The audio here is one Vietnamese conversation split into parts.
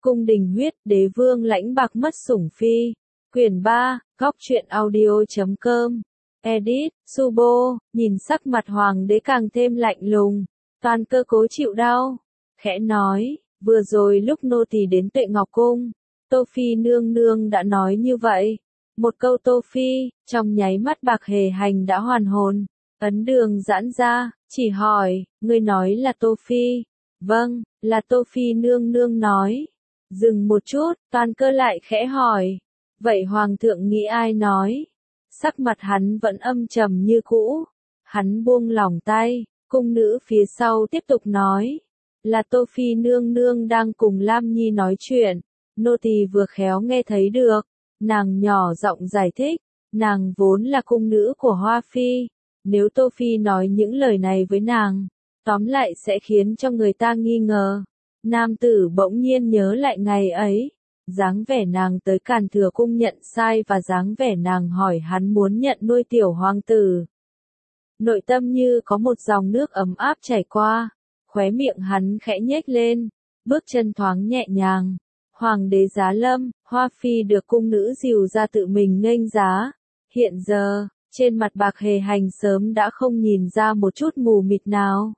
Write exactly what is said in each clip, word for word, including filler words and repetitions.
Cung đình huyết, đế vương lãnh bạc mất sủng phi. Quyển ba, góc truyện audio.com. Edit, Subo, nhìn sắc mặt hoàng đế càng thêm lạnh lùng. Toàn Cơ cố chịu đau. Khẽ nói, vừa rồi lúc nô tỳ đến Tuệ Ngọc Cung, Tô Phi nương nương đã nói như vậy. Một câu Tô Phi, trong nháy mắt Bạc Hề Hành đã hoàn hồn. Ấn đường giãn ra, chỉ hỏi, ngươi nói là Tô Phi. Vâng, là Tô Phi nương nương nói. Dừng một chút, Toàn Cơ lại khẽ hỏi. Vậy hoàng thượng nghĩ ai nói? Sắc mặt hắn vẫn âm trầm như cũ. Hắn buông lỏng tay, cung nữ phía sau tiếp tục nói. Là Tô Phi nương nương đang cùng Lam Nhi nói chuyện. Nô tỳ vừa khéo nghe thấy được. Nàng nhỏ giọng giải thích. Nàng vốn là cung nữ của Hoa Phi. Nếu Tô Phi nói những lời này với nàng, tóm lại sẽ khiến cho người ta nghi ngờ. Nam tử bỗng nhiên nhớ lại ngày ấy. Dáng vẻ nàng tới Càn Thừa Cung nhận sai và dáng vẻ nàng hỏi hắn muốn nhận nuôi tiểu hoàng tử. Nội tâm như có một dòng nước ấm áp chảy qua, khóe miệng hắn khẽ nhếch lên, bước chân thoáng nhẹ nhàng. Hoàng đế giá lâm, Hoa Phi được cung nữ dìu ra tự mình nghênh giá. Hiện giờ, trên mặt Bạc Hề Hành sớm đã không nhìn ra một chút mù mịt nào.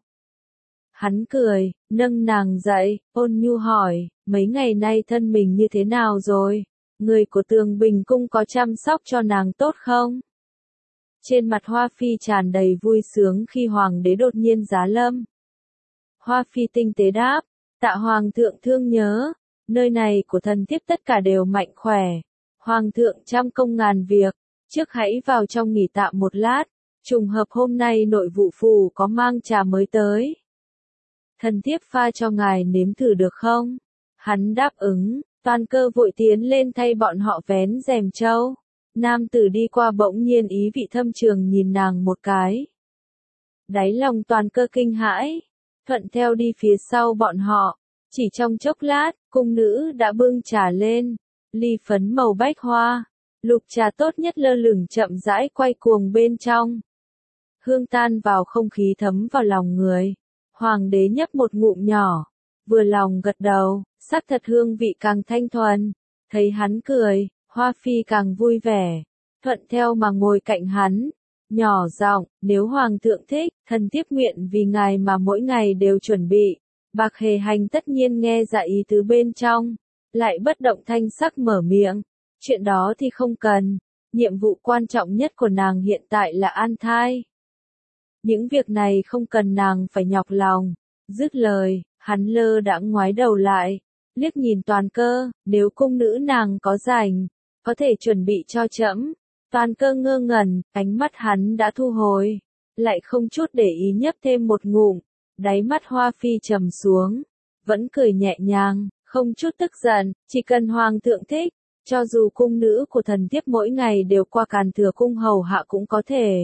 Hắn cười, nâng nàng dậy, ôn nhu hỏi, mấy ngày nay thân mình như thế nào rồi? Người của Tường Bình Cung có chăm sóc cho nàng tốt không? Trên mặt Hoa Phi tràn đầy vui sướng khi hoàng đế đột nhiên giá lâm. Hoa Phi tinh tế đáp, tạ hoàng thượng thương nhớ, nơi này của thần thiếp tất cả đều mạnh khỏe. Hoàng thượng trăm công ngàn việc, trước hãy vào trong nghỉ tạm một lát, trùng hợp hôm nay nội vụ phủ có mang trà mới tới. Thần thiếp pha cho ngài nếm thử được không? Hắn đáp ứng, Toàn Cơ vội tiến lên thay bọn họ vén rèm trâu. Nam tử đi qua bỗng nhiên ý vị thâm trường nhìn nàng một cái. Đáy lòng Toàn Cơ kinh hãi, thuận theo đi phía sau bọn họ. Chỉ trong chốc lát, cung nữ đã bưng trà lên, ly phấn màu bách hoa, lục trà tốt nhất lơ lửng chậm rãi quay cuồng bên trong. Hương tan vào không khí thấm vào lòng người. Hoàng đế nhấp một ngụm nhỏ, vừa lòng gật đầu, sắc thật hương vị càng thanh thuần. Thấy hắn cười, Hoa Phi càng vui vẻ, thuận theo mà ngồi cạnh hắn, nhỏ giọng, nếu hoàng thượng thích, thần thiếp nguyện vì ngài mà mỗi ngày đều chuẩn bị. Bạc Hề Hành tất nhiên nghe ra ý tứ bên trong, lại bất động thanh sắc mở miệng, chuyện đó thì không cần, nhiệm vụ quan trọng nhất của nàng hiện tại là an thai. Những việc này không cần nàng phải nhọc lòng. Dứt lời, hắn lơ đãng ngoái đầu lại, liếc nhìn Toàn Cơ, nếu cung nữ nàng có rảnh, có thể chuẩn bị cho trẫm. Toàn Cơ ngơ ngẩn, ánh mắt hắn đã thu hồi, lại không chút để ý nhấp thêm một ngụm, đáy mắt Hoa Phi trầm xuống, vẫn cười nhẹ nhàng, không chút tức giận, chỉ cần hoàng thượng thích, cho dù cung nữ của thần thiếp mỗi ngày đều qua Càn Thừa Cung hầu hạ cũng có thể.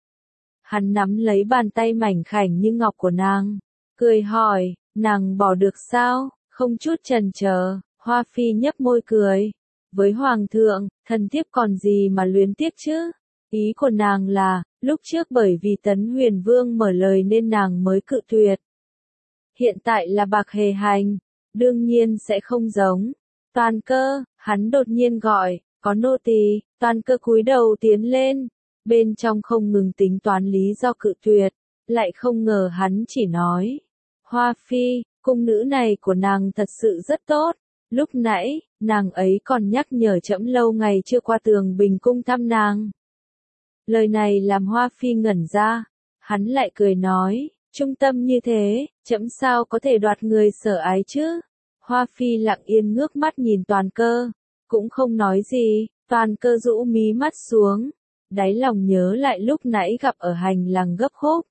Hắn nắm lấy bàn tay mảnh khảnh như ngọc của nàng, cười hỏi, nàng bỏ được sao? Không chút chần chờ, Hoa Phi nhấp môi cười. Với hoàng thượng, thần thiếp còn gì mà luyến tiếc chứ? Ý của nàng là, lúc trước bởi vì Tấn Huyền Vương mở lời nên nàng mới cự tuyệt. Hiện tại là Bạc Hề Hành, đương nhiên sẽ không giống. Toàn Cơ, hắn đột nhiên gọi, có nô tỳ. Toàn Cơ cúi đầu tiến lên. Bên trong không ngừng tính toán lý do cự tuyệt, lại không ngờ hắn chỉ nói. Hoa Phi, cung nữ này của nàng thật sự rất tốt. Lúc nãy, nàng ấy còn nhắc nhở trẫm lâu ngày chưa qua Tường Bình Cung thăm nàng. Lời này làm Hoa Phi ngẩn ra. Hắn lại cười nói, trung tâm như thế, trẫm sao có thể đoạt người Sở Ái chứ? Hoa Phi lặng yên ngước mắt nhìn Toàn Cơ, cũng không nói gì. Toàn Cơ rũ mí mắt xuống, đáy lòng nhớ lại lúc nãy gặp ở hành lang gấp khúc.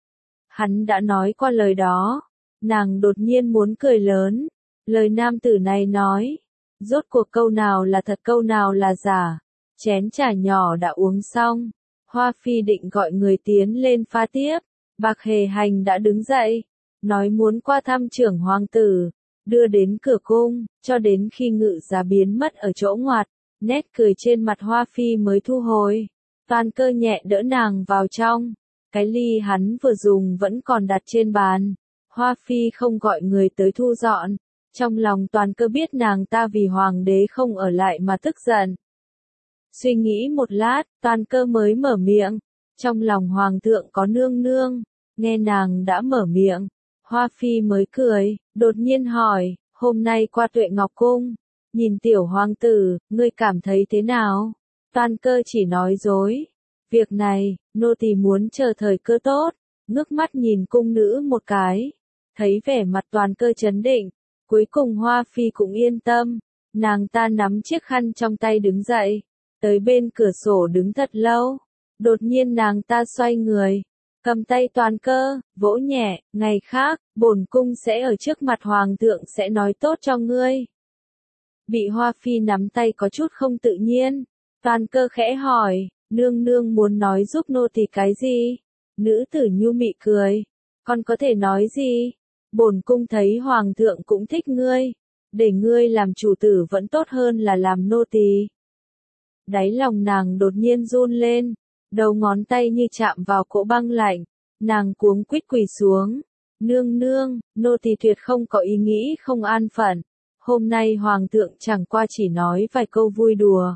Hắn đã nói qua lời đó, nàng đột nhiên muốn cười lớn. Lời nam tử này nói, rốt cuộc câu nào là thật câu nào là giả. Chén trà nhỏ đã uống xong, Hoa Phi định gọi người tiến lên pha tiếp. Bạc Hề Hành đã đứng dậy, nói muốn qua thăm trưởng hoàng tử, đưa đến cửa cung, cho đến khi ngự giá biến mất ở chỗ ngoặt, nét cười trên mặt Hoa Phi mới thu hồi. Toàn Cơ nhẹ đỡ nàng vào trong, cái ly hắn vừa dùng vẫn còn đặt trên bàn. Hoa Phi không gọi người tới thu dọn, Trong lòng Toàn Cơ biết nàng ta vì hoàng đế không ở lại mà tức giận. Suy nghĩ một lát, Toàn Cơ mới mở miệng. Trong lòng hoàng thượng có nương nương, nghe nàng đã mở miệng. Hoa Phi mới cười, đột nhiên hỏi, hôm nay qua Tuệ Ngọc Cung, nhìn tiểu hoàng tử, ngươi cảm thấy thế nào? Toàn Cơ chỉ nói dối. Việc này, nô tỳ muốn chờ thời cơ tốt, ngước mắt nhìn cung nữ một cái. Thấy vẻ mặt Toàn Cơ trấn định, cuối cùng Hoa Phi cũng yên tâm. Nàng ta nắm chiếc khăn trong tay đứng dậy, tới bên cửa sổ đứng thật lâu. Đột nhiên nàng ta xoay người, cầm tay Toàn Cơ, vỗ nhẹ, ngày khác, bổn cung sẽ ở trước mặt hoàng thượng sẽ nói tốt cho ngươi. Bị Hoa Phi nắm tay có chút không tự nhiên, Toàn Cơ khẽ hỏi, nương nương muốn nói giúp nô tỳ cái gì? Nữ tử nhu mị cười, con có thể nói gì? Bổn cung thấy hoàng thượng cũng thích ngươi, để ngươi làm chủ tử vẫn tốt hơn là làm nô tỳ. Đáy lòng nàng đột nhiên run lên, đầu ngón tay như chạm vào cỗ băng lạnh, nàng cuống quýt quỳ xuống. Nương nương, nô tỳ tuyệt không có ý nghĩ không an phận. Hôm nay hoàng thượng chẳng qua chỉ nói vài câu vui đùa.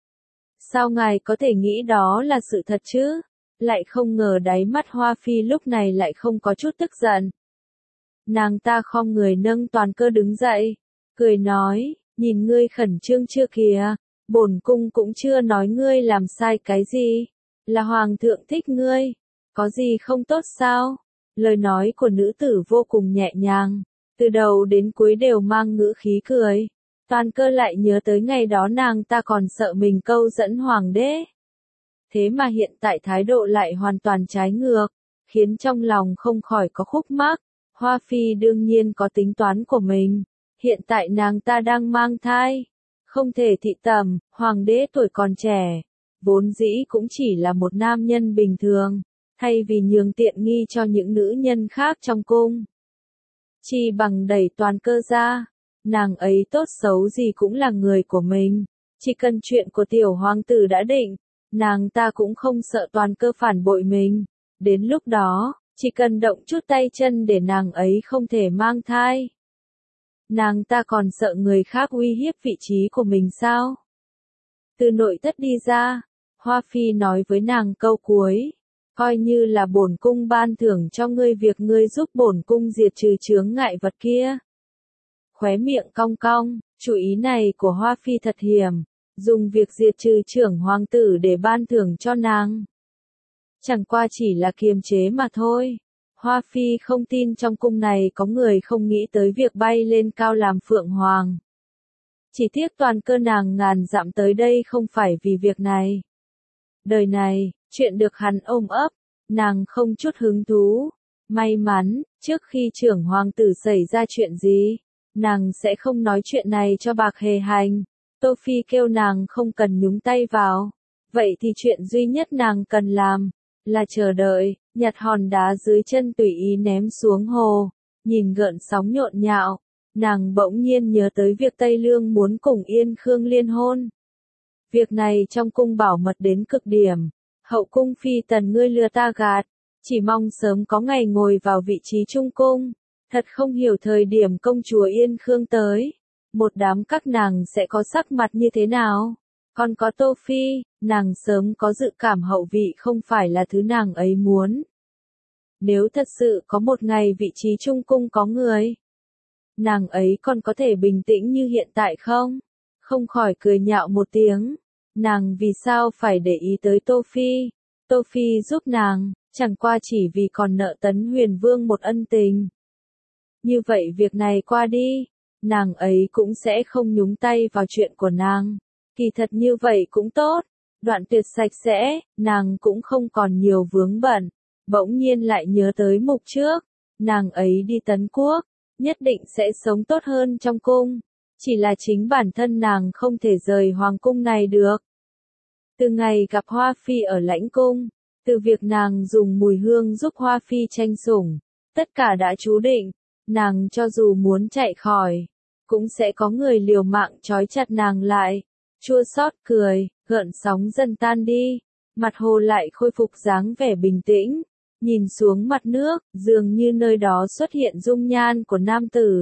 Sao ngài có thể nghĩ đó là sự thật chứ? Lại không ngờ đáy mắt Hoa Phi lúc này lại không có chút tức giận. Nàng ta khom người nâng Toàn Cơ đứng dậy, cười nói, nhìn ngươi khẩn trương chưa kìa, bổn cung cũng chưa nói ngươi làm sai cái gì, là hoàng thượng thích ngươi, có gì không tốt sao? Lời nói của nữ tử vô cùng nhẹ nhàng, từ đầu đến cuối đều mang ngữ khí cười. Toàn Cơ lại nhớ tới ngày đó nàng ta còn sợ mình câu dẫn hoàng đế. Thế mà hiện tại thái độ lại hoàn toàn trái ngược, khiến trong lòng không khỏi có khúc mắc. Hoa Phi đương nhiên có tính toán của mình, hiện tại nàng ta đang mang thai, không thể thị tầm, hoàng đế tuổi còn trẻ, vốn dĩ cũng chỉ là một nam nhân bình thường, thay vì nhường tiện nghi cho những nữ nhân khác trong cung. Chi bằng đẩy Toàn Cơ ra, nàng ấy tốt xấu gì cũng là người của mình, chỉ cần chuyện của tiểu hoàng tử đã định, nàng ta cũng không sợ Toàn Cơ phản bội mình, đến lúc đó, chỉ cần động chút tay chân để nàng ấy không thể mang thai. Nàng ta còn sợ người khác uy hiếp vị trí của mình sao? Từ nội thất đi ra, Hoa Phi nói với nàng câu cuối, coi như là bổn cung ban thưởng cho ngươi việc ngươi giúp bổn cung diệt trừ chướng ngại vật kia. Khóe miệng cong cong, chủ ý này của Hoa Phi thật hiểm, dùng việc diệt trừ trưởng hoàng tử để ban thưởng cho nàng. Chẳng qua chỉ là kiềm chế mà thôi. Hoa Phi không tin trong cung này có người không nghĩ tới việc bay lên cao làm phượng hoàng. Chỉ tiếc Toàn Cơ nàng ngàn dặm tới đây không phải vì việc này. Đời này, chuyện được hắn ôm ấp, nàng không chút hứng thú. May mắn, trước khi trưởng hoàng tử xảy ra chuyện gì, nàng sẽ không nói chuyện này cho Bạc Hề Hành. Tô Phi kêu nàng không cần nhúng tay vào. Vậy thì chuyện duy nhất nàng cần làm là chờ đợi, nhặt hòn đá dưới chân tùy ý ném xuống hồ, nhìn gợn sóng nhộn nhạo, nàng bỗng nhiên nhớ tới việc Tây Lương muốn cùng Yên Khương liên hôn. Việc này trong cung bảo mật đến cực điểm, hậu cung phi tần ngươi lừa ta gạt, chỉ mong sớm có ngày ngồi vào vị trí trung cung, thật không hiểu thời điểm công chúa Yên Khương tới, một đám các nàng sẽ có sắc mặt như thế nào. Còn có Tô Phi, nàng sớm có dự cảm hậu vị không phải là thứ nàng ấy muốn. Nếu thật sự có một ngày vị trí trung cung có người, nàng ấy còn có thể bình tĩnh như hiện tại không? Không khỏi cười nhạo một tiếng. Nàng vì sao phải để ý tới Tô Phi? Tô Phi giúp nàng, chẳng qua chỉ vì còn nợ Tấn Huyền Vương một ân tình. Như vậy việc này qua đi, nàng ấy cũng sẽ không nhúng tay vào chuyện của nàng. Kỳ thật như vậy cũng tốt, đoạn tuyệt sạch sẽ, nàng cũng không còn nhiều vướng bận. Bỗng nhiên lại nhớ tới mục trước, nàng ấy đi Tấn Quốc, nhất định sẽ sống tốt hơn trong cung. Chỉ là chính bản thân nàng không thể rời hoàng cung này được. Từ ngày gặp Hoa Phi ở lãnh cung, từ việc nàng dùng mùi hương giúp Hoa Phi tranh sủng, tất cả đã chú định, nàng cho dù muốn chạy khỏi, cũng sẽ có người liều mạng trói chặt nàng lại. Chua xót cười, gợn sóng dần tan đi, mặt hồ lại khôi phục dáng vẻ bình tĩnh, nhìn xuống mặt nước, dường như nơi đó xuất hiện dung nhan của nam tử,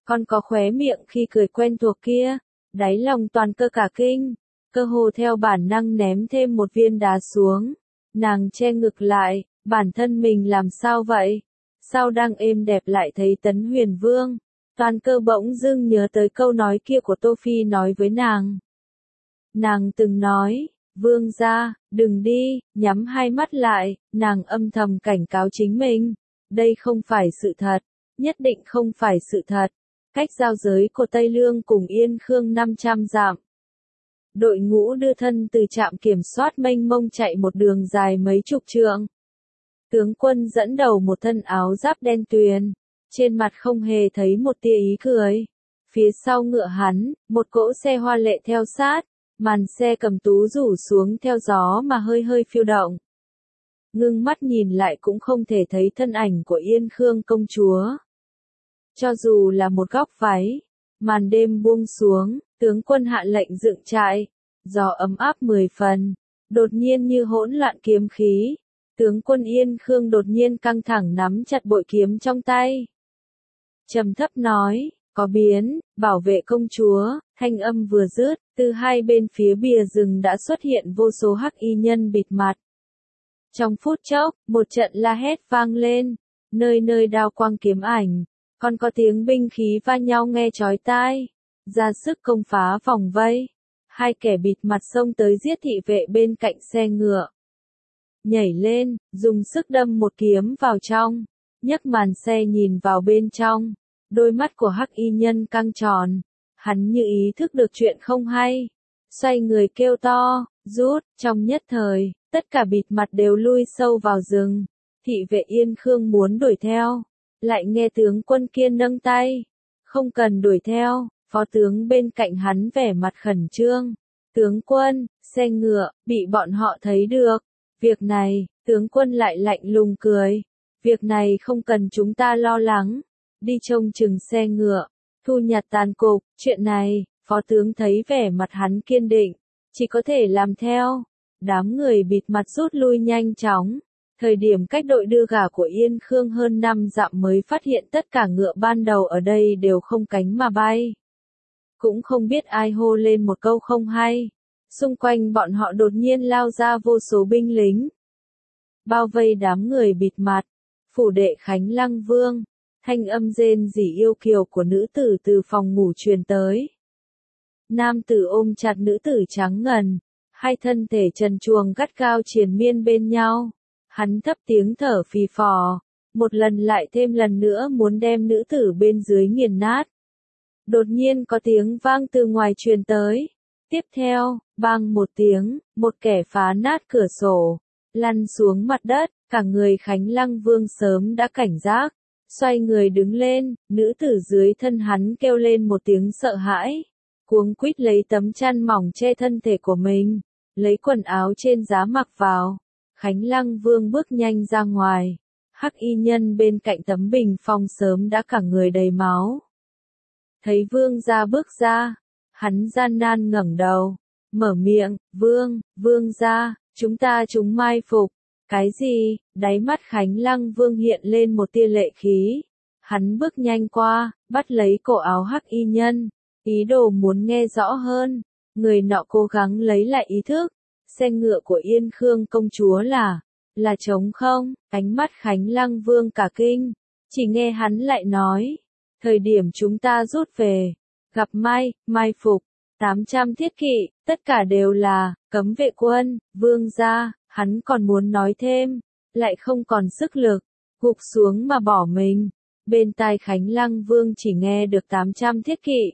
Còn có khóe miệng khi cười quen thuộc kia, đáy lòng toàn cơ cả kinh, cơ hồ theo bản năng ném thêm một viên đá xuống. Nàng che ngực lại, bản thân mình làm sao vậy? Sao đang êm đẹp lại thấy Tấn Huyền Vương? Toàn cơ bỗng dưng nhớ tới câu nói kia của Tô Phi nói với nàng. Nàng từng nói, Vương gia, đừng đi, nhắm hai mắt lại, nàng âm thầm cảnh cáo chính mình. Đây không phải sự thật, nhất định không phải sự thật. Cách giao giới của Tây Lương cùng Yên Khương năm trăm dặm. Đội ngũ đưa thân từ trạm kiểm soát mênh mông chạy một đường dài mấy chục trượng. Tướng quân dẫn đầu một thân áo giáp đen tuyền, trên mặt không hề thấy một tia ý cười. Phía sau ngựa hắn, một cỗ xe hoa lệ theo sát, màn xe cầm tú rủ xuống theo gió mà hơi hơi phiêu động. Ngưng mắt nhìn lại cũng không thể thấy thân ảnh của Yên Khương công chúa. Cho dù là một góc váy, màn đêm buông xuống, tướng quân hạ lệnh dựng trại, gió ấm áp mười phần, đột nhiên như hỗn loạn kiếm khí. Tướng quân Yên Khương đột nhiên căng thẳng nắm chặt bội kiếm trong tay. Trầm thấp nói, có biến, bảo vệ công chúa, thanh âm vừa dứt, từ hai bên phía bìa rừng đã xuất hiện vô số hắc y nhân bịt mặt. Trong phút chốc, một trận la hét vang lên, nơi nơi đao quang kiếm ảnh, còn có tiếng binh khí va nhau nghe chói tai, ra sức công phá vòng vây. Hai kẻ bịt mặt xông tới giết thị vệ bên cạnh xe ngựa. Nhảy lên, dùng sức đâm một kiếm vào trong, nhấc màn xe nhìn vào bên trong, đôi mắt của hắc y nhân căng tròn, hắn như ý thức được chuyện không hay, xoay người kêu to, rút, trong nhất thời, tất cả bịt mặt đều lui sâu vào rừng, thị vệ Yên Khương muốn đuổi theo, lại nghe tướng quân kia nâng tay, không cần đuổi theo, phó tướng bên cạnh hắn vẻ mặt khẩn trương, tướng quân, xe ngựa, bị bọn họ thấy được. Việc này, tướng quân lại lạnh lùng cười. Việc này không cần chúng ta lo lắng. Đi trông chừng xe ngựa, thu nhặt tàn cục. Chuyện này, phó tướng thấy vẻ mặt hắn kiên định, chỉ có thể làm theo. Đám người bịt mặt rút lui nhanh chóng. Thời điểm cách đội đưa gà của Yên Khương hơn năm dặm mới phát hiện tất cả ngựa ban đầu ở đây đều không cánh mà bay. Cũng không biết ai hô lên một câu không hay. Xung quanh bọn họ đột nhiên lao ra vô số binh lính. Bao vây đám người bịt mặt. Phủ đệ Khánh Lăng Vương. Thanh âm rên rỉ yêu kiều của nữ tử từ phòng ngủ truyền tới. Nam tử ôm chặt nữ tử trắng ngần. Hai thân thể trần truồng gắt cao triền miên bên nhau. Hắn thấp tiếng thở phì phò. Một lần lại thêm lần nữa muốn đem nữ tử bên dưới nghiền nát. Đột nhiên có tiếng vang từ ngoài truyền tới. Tiếp theo, bang một tiếng, một kẻ phá nát cửa sổ, lăn xuống mặt đất, cả người Khánh Lăng Vương sớm đã cảnh giác, xoay người đứng lên, nữ tử dưới thân hắn kêu lên một tiếng sợ hãi, cuống quýt lấy tấm chăn mỏng che thân thể của mình, lấy quần áo trên giá mặc vào, Khánh Lăng Vương bước nhanh ra ngoài, hắc y nhân bên cạnh tấm bình phong sớm đã cả người đầy máu. Thấy Vương gia bước ra, hắn gian nan ngẩng đầu, mở miệng, Vương, Vương gia, chúng ta chúng mai phục. Cái gì? Đáy mắt Khánh Lăng Vương hiện lên một tia lệ khí. Hắn bước nhanh qua, bắt lấy cổ áo hắc y nhân, ý đồ muốn nghe rõ hơn. Người nọ cố gắng lấy lại ý thức. Xe ngựa của Yên Khương công chúa là, là trống không? Ánh mắt Khánh Lăng Vương cả kinh, chỉ nghe hắn lại nói, thời điểm chúng ta rút về, gặp Mai, Mai phục, tám trăm thiết kỵ, tất cả đều là, cấm vệ quân, Vương gia, hắn còn muốn nói thêm, lại không còn sức lực, gục xuống mà bỏ mình. Bên tai Khánh Lăng Vương chỉ nghe được tám trăm thiết kỵ.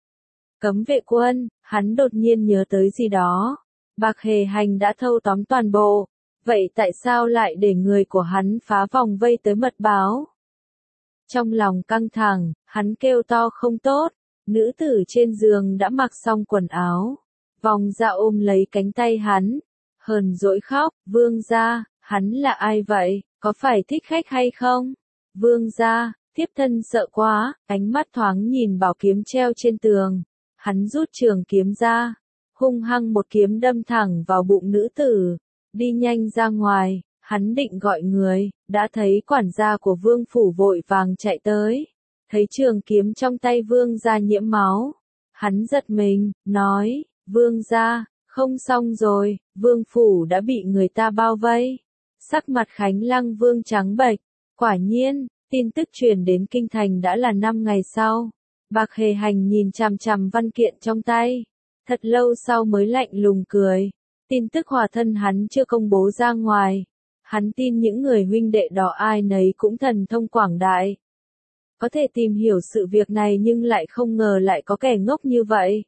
Cấm vệ quân, hắn đột nhiên nhớ tới gì đó. Bạc Hề Hành đã thâu tóm toàn bộ, vậy tại sao lại để người của hắn phá vòng vây tới mật báo? Trong lòng căng thẳng, hắn kêu to không tốt. Nữ tử trên giường đã mặc xong quần áo, vòng ra ôm lấy cánh tay hắn, hờn dỗi khóc, Vương gia, hắn là ai vậy, có phải thích khách hay không? Vương gia, thiếp thân sợ quá, ánh mắt thoáng nhìn bảo kiếm treo trên tường, hắn rút trường kiếm ra, hung hăng một kiếm đâm thẳng vào bụng nữ tử, đi nhanh ra ngoài, hắn định gọi người, đã thấy quản gia của Vương phủ vội vàng chạy tới. thấy trường kiếm trong tay vương gia nhiễm máu. Hắn giật mình, nói, vương gia, không xong rồi, vương phủ đã bị người ta bao vây. Sắc mặt Khánh Lăng Vương trắng bệch, quả nhiên, tin tức truyền đến kinh thành đã là năm ngày sau. Bạc Hề Hành nhìn chằm chằm văn kiện trong tay, thật lâu sau mới lạnh lùng cười. Tin tức hòa thân hắn chưa công bố ra ngoài. Hắn tin những người huynh đệ đó ai nấy cũng thần thông quảng đại. Có thể tìm hiểu sự việc này nhưng lại không ngờ lại có kẻ ngốc như vậy.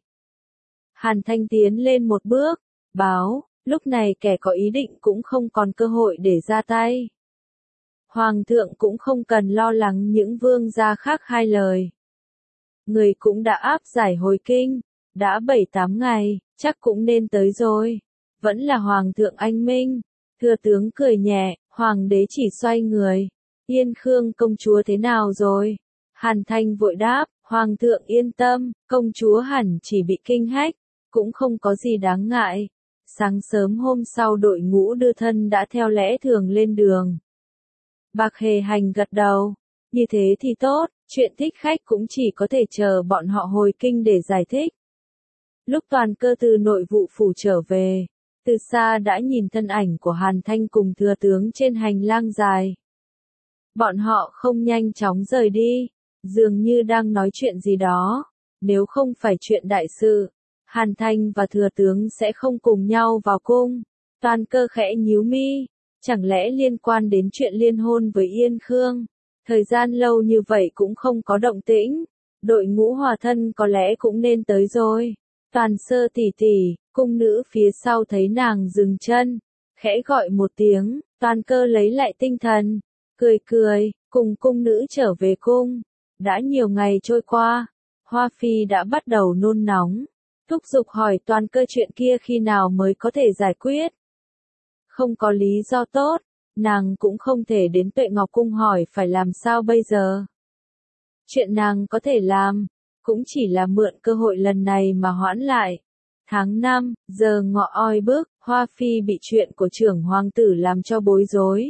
Hàn Thanh tiến lên một bước, báo, lúc này kẻ có ý định cũng không còn cơ hội để ra tay. Hoàng thượng cũng không cần lo lắng những vương gia khác hai lời. Người cũng đã áp giải hồi kinh, đã bảy tám ngày, chắc cũng nên tới rồi. Vẫn là Hoàng thượng anh minh. Thừa tướng cười nhẹ, Hoàng đế chỉ xoay người. Yên Khương công chúa thế nào rồi? Hàn Thanh vội đáp, Hoàng thượng yên tâm, công chúa hẳn chỉ bị kinh hách, cũng không có gì đáng ngại. Sáng sớm hôm sau đội ngũ đưa thân đã theo lẽ thường lên đường. Bạc Hề Hành gật đầu, như thế thì tốt, chuyện thích khách cũng chỉ có thể chờ bọn họ hồi kinh để giải thích. Lúc Toàn Cơ từ nội vụ phủ trở về, từ xa đã nhìn thân ảnh của Hàn Thanh cùng thừa tướng trên hành lang dài. Bọn họ không nhanh chóng rời đi, dường như đang nói chuyện gì đó. Nếu không phải chuyện đại sự, Hàn Thanh và thừa tướng sẽ không cùng nhau vào cung. Toàn Cơ khẽ nhíu mi, chẳng lẽ liên quan đến chuyện liên hôn với Yên Khương? Thời gian lâu như vậy cũng không có động tĩnh, đội ngũ hòa thân có lẽ cũng nên tới rồi. Toàn Sơ tỷ tỷ, cung nữ phía sau thấy nàng dừng chân, khẽ gọi một tiếng. Toàn Cơ lấy lại tinh thần, cười cười, cùng cung nữ trở về cung. Đã nhiều ngày trôi qua, Hoa Phi đã bắt đầu nôn nóng, thúc giục hỏi Toàn Cơ chuyện kia khi nào mới có thể giải quyết. Không có lý do tốt, nàng cũng không thể đến Tuệ Ngọc Cung hỏi phải làm sao bây giờ. Chuyện nàng có thể làm, cũng chỉ là mượn cơ hội lần này mà hoãn lại. Tháng năm, giờ ngọ oi bức, Hoa Phi bị chuyện của trưởng hoàng tử làm cho bối rối.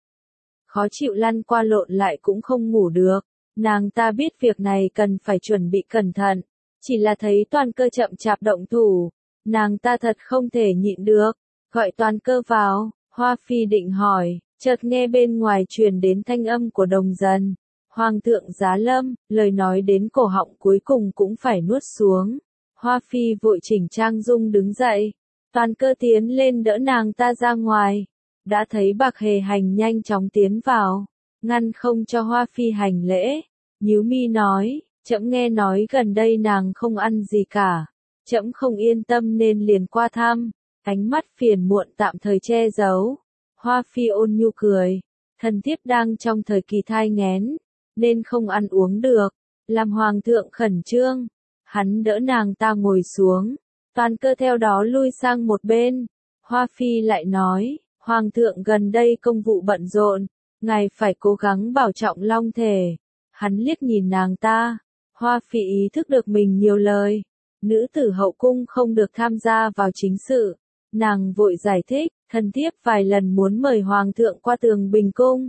Khó chịu lăn qua lộn lại cũng không ngủ được. Nàng ta biết việc này cần phải chuẩn bị cẩn thận. Chỉ là thấy Toàn Cơ chậm chạp động thủ. Nàng ta thật không thể nhịn được. Gọi Toàn Cơ vào, Hoa Phi định hỏi, chợt nghe bên ngoài truyền đến thanh âm của Đồng Dần. Hoàng thượng giá lâm, lời nói đến cổ họng cuối cùng cũng phải nuốt xuống. Hoa Phi vội chỉnh trang dung đứng dậy. Toàn Cơ tiến lên đỡ nàng ta ra ngoài. Đã thấy Bạc Hề Hành nhanh chóng tiến vào, ngăn không cho Hoa Phi hành lễ. Nhíu mi nói, trẫm nghe nói gần đây nàng không ăn gì cả. Trẫm không yên tâm nên liền qua thăm. Ánh mắt phiền muộn tạm thời che giấu. Hoa Phi ôn nhu cười, thần thiếp đang trong thời kỳ thai nghén, nên không ăn uống được. Làm hoàng thượng khẩn trương, hắn đỡ nàng ta ngồi xuống. Toàn Cơ theo đó lui sang một bên. Hoa Phi lại nói, hoàng thượng gần đây công vụ bận rộn, ngài phải cố gắng bảo trọng long thể. Hắn liếc nhìn nàng ta. Hoa Phi ý thức được mình nhiều lời. Nữ tử hậu cung không được tham gia vào chính sự. Nàng vội giải thích, thần thiếp vài lần muốn mời hoàng thượng qua tường Bình Cung.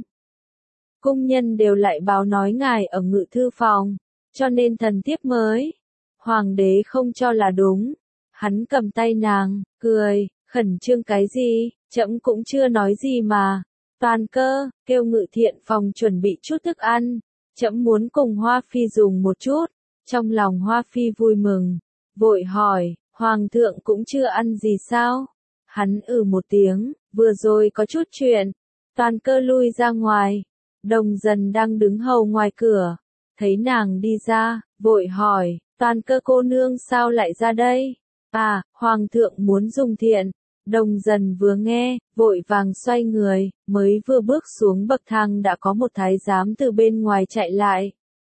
Cung nhân đều lại báo nói ngài ở ngự thư phòng, cho nên thần thiếp mới. Hoàng đế không cho là đúng. Hắn cầm tay nàng, cười, khẩn trương cái gì, trẫm cũng chưa nói gì mà. Toàn Cơ, kêu ngự thiện phòng chuẩn bị chút thức ăn. Trẫm muốn cùng Hoa Phi dùng một chút. Trong lòng Hoa Phi vui mừng, vội hỏi, hoàng thượng cũng chưa ăn gì sao? Hắn ừ một tiếng, vừa rồi có chút chuyện. Toàn Cơ lui ra ngoài. Đồng Dần đang đứng hầu ngoài cửa, thấy nàng đi ra, vội hỏi, Toàn Cơ cô nương sao lại ra đây? À, hoàng thượng muốn dùng thiện. Đồng Dần vừa nghe, vội vàng xoay người, mới vừa bước xuống bậc thang đã có một thái giám từ bên ngoài chạy lại.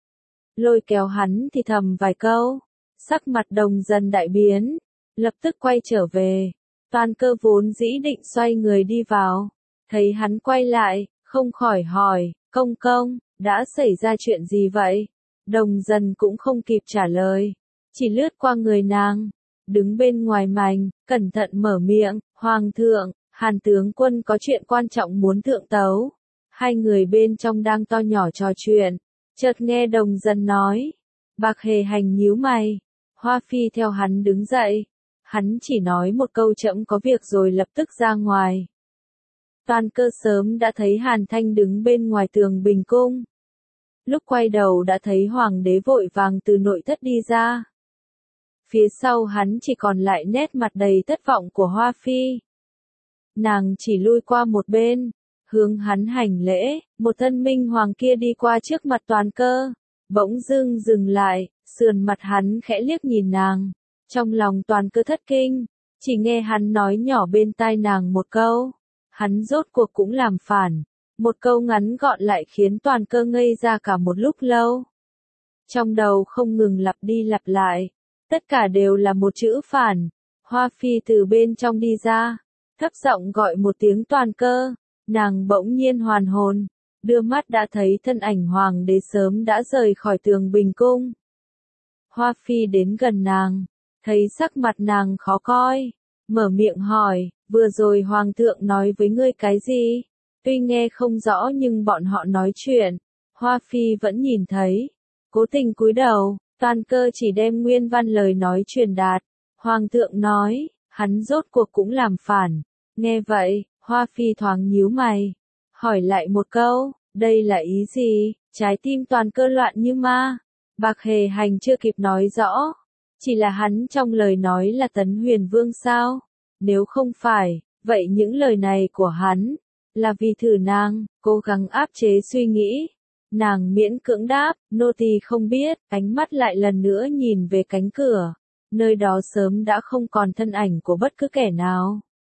Lôi kéo hắn thì thầm vài câu, sắc mặt Đồng Dần đại biến, lập tức quay trở về. Toàn Cơ vốn dĩ định xoay người đi vào, thấy hắn quay lại, không khỏi hỏi, công công, đã xảy ra chuyện gì vậy? Đồng Dần cũng không kịp trả lời, chỉ lướt qua người nàng, đứng bên ngoài mành, cẩn thận mở miệng, hoàng thượng, Hàn tướng quân có chuyện quan trọng muốn thượng tấu. Hai người bên trong đang to nhỏ trò chuyện, Chợt nghe Đồng Dân nói. Bạc Hề Hành nhíu mày. Hoa Phi theo hắn đứng dậy. Hắn chỉ nói một câu trẫm có việc rồi lập tức ra ngoài. Toàn Cơ sớm đã thấy Hàn Thanh đứng bên ngoài tường Bình Cung. Lúc quay đầu đã thấy Hoàng đế vội vàng từ nội thất đi ra. Phía sau hắn chỉ còn lại nét mặt đầy thất vọng của Hoa Phi. Nàng chỉ lui qua một bên, hướng hắn hành lễ, một thân minh hoàng kia đi qua trước mặt Toàn Cơ, bỗng dưng dừng lại, sườn mặt hắn khẽ liếc nhìn nàng, trong lòng Toàn Cơ thất kinh, chỉ nghe hắn nói nhỏ bên tai nàng một câu, hắn rốt cuộc cũng làm phản, một câu ngắn gọn lại khiến Toàn Cơ ngây ra cả một lúc lâu. Trong đầu không ngừng lặp đi lặp lại, tất cả đều là một chữ phản. Hoa Phi từ bên trong đi ra, thấp giọng gọi một tiếng Toàn Cơ, nàng bỗng nhiên hoàn hồn, đưa mắt đã thấy thân ảnh Hoàng đế sớm đã rời khỏi tường Bình Cung. Hoa Phi đến gần nàng, thấy sắc mặt nàng khó coi, mở miệng hỏi, vừa rồi Hoàng thượng nói với ngươi cái gì? Tuy nghe không rõ nhưng bọn họ nói chuyện, Hoa Phi vẫn nhìn thấy, cố tình cúi đầu. Toàn Cơ chỉ đem nguyên văn lời nói truyền đạt. Hoàng thượng nói, hắn rốt cuộc cũng làm phản. Nghe vậy, Hoa Phi thoáng nhíu mày. Hỏi lại một câu, đây là ý gì? Trái tim Toàn Cơ loạn như ma. Bạc Hề Hành chưa kịp nói rõ. Chỉ là hắn trong lời nói là Tấn Huyền Vương sao? Nếu không phải, vậy những lời này của hắn, là vì thử nàng, cố gắng áp chế suy nghĩ. Nàng miễn cưỡng đáp, nô tỳ không biết, ánh mắt lại lần nữa nhìn về cánh cửa, nơi đó sớm đã không còn thân ảnh của bất cứ kẻ nào.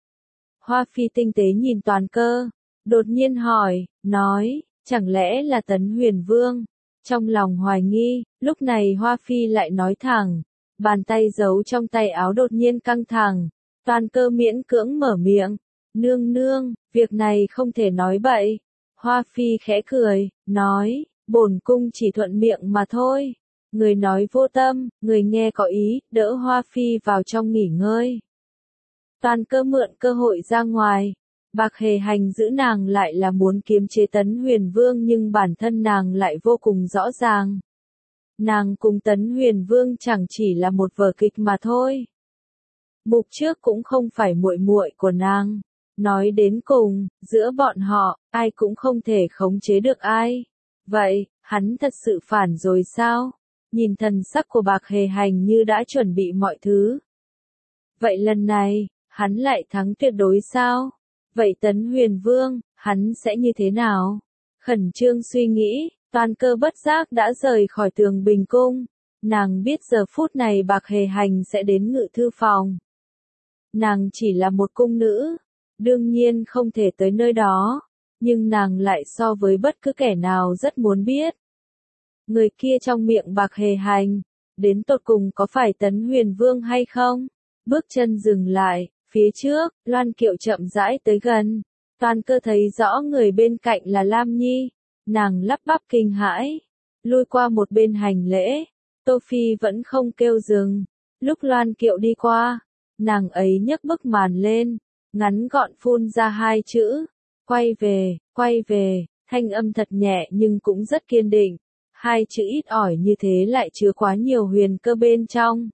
Hoa Phi tinh tế nhìn Toàn Cơ, đột nhiên hỏi, nói, chẳng lẽ là Tấn Huyền Vương? Trong lòng hoài nghi, lúc này Hoa Phi lại nói thẳng, bàn tay giấu trong tay áo đột nhiên căng thẳng, Toàn Cơ miễn cưỡng mở miệng, nương nương, việc này không thể nói bậy. Hoa Phi khẽ cười, nói, bổn cung chỉ thuận miệng mà thôi. Người nói vô tâm, người nghe có ý, đỡ Hoa Phi vào trong nghỉ ngơi. Toàn Cơ mượn cơ hội ra ngoài. Bạc Hề Hành giữ nàng lại là muốn kiềm chế Tấn Huyền Vương nhưng bản thân nàng lại vô cùng rõ ràng. Nàng cùng Tấn Huyền Vương chẳng chỉ là một vở kịch mà thôi. Mục trước cũng không phải muội muội của nàng. Nói đến cùng, giữa bọn họ, ai cũng không thể khống chế được ai. Vậy, hắn thật sự phản rồi sao? Nhìn thần sắc của Bạc Hề Hành như đã chuẩn bị mọi thứ. Vậy lần này, hắn lại thắng tuyệt đối sao? Vậy Tấn Huyền Vương, hắn sẽ như thế nào? Khẩn trương suy nghĩ, Toàn Cơ bất giác đã rời khỏi tường Bình Cung. Nàng biết giờ phút này Bạc Hề Hành sẽ đến ngự thư phòng. Nàng chỉ là một cung nữ. Đương nhiên không thể tới nơi đó, nhưng nàng lại so với bất cứ kẻ nào rất muốn biết. Người kia trong miệng Bạc Hề Hành, đến tột cùng có phải Tấn Huyền Vương hay không? Bước chân dừng lại, phía trước, Loan Kiệu chậm rãi tới gần. Toàn Cơ thấy rõ người bên cạnh là Lam Nhi, nàng lắp bắp kinh hãi, lui qua một bên hành lễ. Tô Phi vẫn không kêu dừng. Lúc Loan Kiệu đi qua, nàng ấy nhấc bức màn lên. Ngắn gọn phun ra hai chữ, quay về, quay về, thanh âm thật nhẹ nhưng cũng rất kiên định, hai chữ ít ỏi như thế lại chứa quá nhiều huyền cơ bên trong.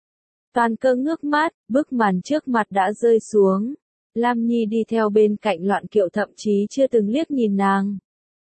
Toàn Cơ ngước mắt, bức màn trước mặt đã rơi xuống, Lam Nhi đi theo bên cạnh Loan Kiệu thậm chí chưa từng liếc nhìn nàng.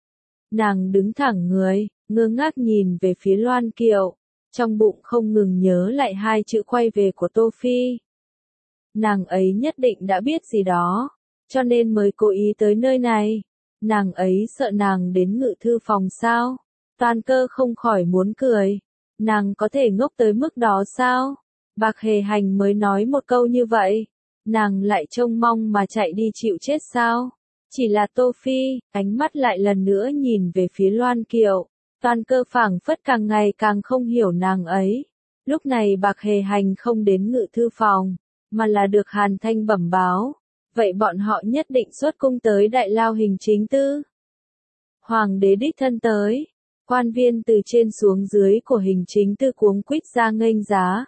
Nàng đứng thẳng người, ngơ ngác nhìn về phía Loan Kiệu, trong bụng không ngừng nhớ lại hai chữ quay về của Tô Phi. Nàng ấy nhất định đã biết gì đó, cho nên mới cố ý tới nơi này. Nàng ấy sợ nàng đến ngự thư phòng sao? Toàn Cơ không khỏi muốn cười. Nàng có thể ngốc tới mức đó sao? Bạc Hề Hành mới nói một câu như vậy. Nàng lại trông mong mà chạy đi chịu chết sao? Chỉ là Tô Phi, ánh mắt lại lần nữa nhìn về phía Loan Kiệu. Toàn Cơ phảng phất càng ngày càng không hiểu nàng ấy. Lúc này Bạc Hề Hành không đến ngự thư phòng, mà là được Hàn Thanh bẩm báo. Vậy bọn họ nhất định xuất cung tới Đại Lao Hình Chính Tư. Hoàng đế đích thân tới. Quan viên từ trên xuống dưới của Hình Chính Tư cuống quýt ra nghênh giá.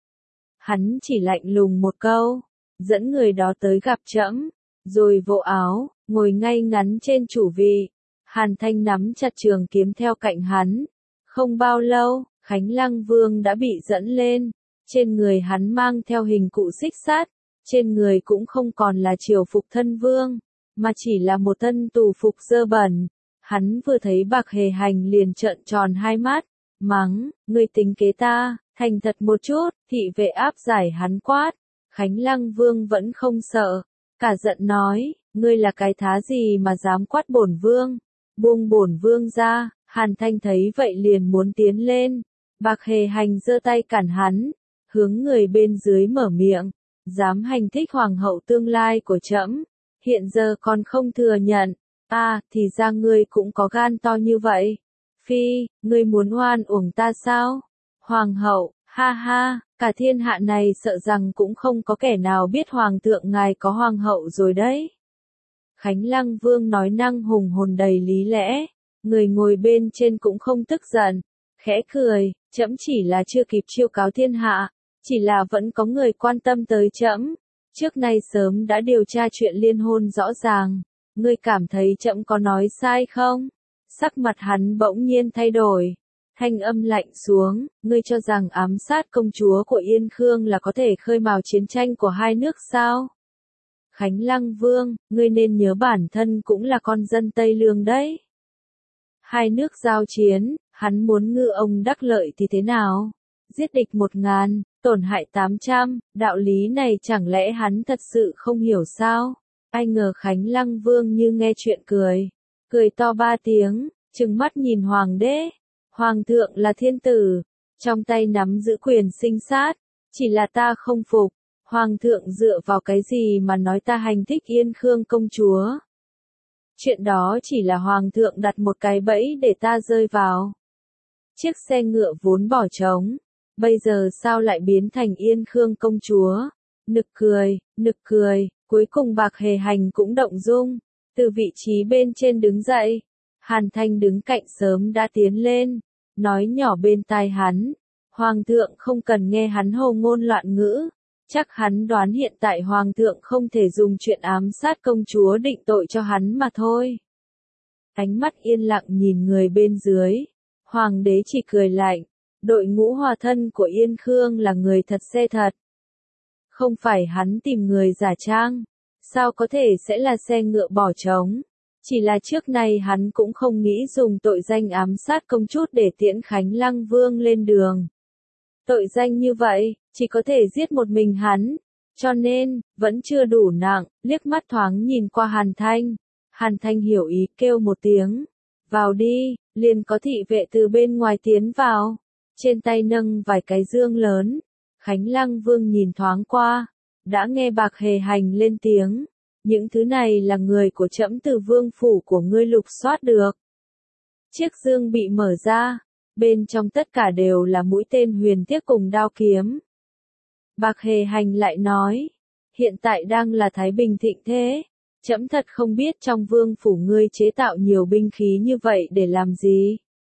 Hắn chỉ lạnh lùng một câu, dẫn người đó tới gặp trẫm, rồi vỗ áo, ngồi ngay ngắn trên chủ vị. Hàn Thanh nắm chặt trường kiếm theo cạnh hắn, Không bao lâu, Khánh Lăng Vương đã bị dẫn lên, trên người hắn mang theo hình cụ xích sắt, trên người cũng không còn là triều phục thân vương, mà chỉ là một thân tù phục dơ bẩn. Hắn vừa thấy Bạc Hề Hành liền trợn tròn hai mắt, mắng, ngươi tính kế ta, thành thật một chút, thị vệ áp giải hắn quát. Khánh Lăng Vương vẫn không sợ, cả giận nói, ngươi là cái thá gì mà dám quát bổn vương, buông bổn vương ra. Hàn Thanh thấy vậy liền muốn tiến lên, Bạc Hề Hành giơ tay cản hắn, hướng người bên dưới mở miệng, dám hành thích hoàng hậu tương lai của trẫm, hiện giờ còn không thừa nhận, à, thì ra ngươi cũng có gan to như vậy. Phi, ngươi muốn oan uổng ta sao? Hoàng hậu, ha ha, cả thiên hạ này sợ rằng cũng không có kẻ nào biết hoàng thượng ngài có hoàng hậu rồi đấy. Khánh Lăng Vương nói năng hùng hồn đầy lý lẽ, người ngồi bên trên cũng không tức giận, khẽ cười, trẫm chỉ là chưa kịp chiêu cáo thiên hạ, chỉ là vẫn có người quan tâm tới trẫm, trước nay sớm đã điều tra chuyện liên hôn rõ ràng, ngươi cảm thấy trẫm có nói sai không? Sắc mặt hắn bỗng nhiên thay đổi, thanh âm lạnh xuống, ngươi cho rằng ám sát công chúa của Yên Khương là có thể khơi mào chiến tranh của hai nước sao? Khánh Lăng Vương, ngươi nên nhớ bản thân cũng là con dân Tây Lương đấy. Hai nước giao chiến, hắn muốn ngư ông đắc lợi thì thế nào? Giết địch một ngàn, tổn hại tám trăm, đạo lý này chẳng lẽ hắn thật sự không hiểu sao? Ai ngờ Khánh Lăng Vương như nghe chuyện cười, cười to ba tiếng, trừng mắt nhìn hoàng đế. Hoàng thượng là thiên tử, trong tay nắm giữ quyền sinh sát, chỉ là ta không phục, hoàng thượng dựa vào cái gì mà nói ta hành thích Yên Khương công chúa? Chuyện đó chỉ là hoàng thượng đặt một cái bẫy để ta rơi vào. Chiếc xe ngựa vốn bỏ trống, bây giờ sao lại biến thành Yên Khương công chúa? Nực cười, nực cười, cuối cùng Bạc Hề Hành cũng động dung, từ vị trí bên trên đứng dậy. Hàn Thanh đứng cạnh sớm đã tiến lên, nói nhỏ bên tai hắn, hoàng thượng không cần nghe hắn hồ ngôn loạn ngữ, chắc hắn đoán hiện tại hoàng thượng không thể dùng chuyện ám sát công chúa định tội cho hắn mà thôi. Ánh mắt yên lặng nhìn người bên dưới, hoàng đế chỉ cười lạnh, đội ngũ hòa thân của Yên Khương là người thật xe thật. Không phải hắn tìm người giả trang, sao có thể sẽ là xe ngựa bỏ trống? Chỉ là trước nay hắn cũng không nghĩ dùng tội danh ám sát công chúa để tiễn Khánh Lăng Vương lên đường. Tội danh như vậy, chỉ có thể giết một mình hắn, cho nên, vẫn chưa đủ nặng, liếc mắt thoáng nhìn qua Hàn Thanh. Hàn Thanh hiểu ý kêu một tiếng, vào đi, liền có thị vệ từ bên ngoài tiến vào, trên tay nâng vài cái dương lớn. Khánh Lăng Vương nhìn thoáng qua, đã nghe Bạc Hề Hành lên tiếng. Những thứ này là người của trẫm từ vương phủ của ngươi lục soát được. Chiếc dương bị mở ra, bên trong tất cả đều là mũi tên huyền thiết cùng đao kiếm. Bạc Hề Hành lại nói, hiện tại đang là thái bình thịnh thế, trẫm thật không biết trong vương phủ ngươi chế tạo nhiều binh khí như vậy để làm gì.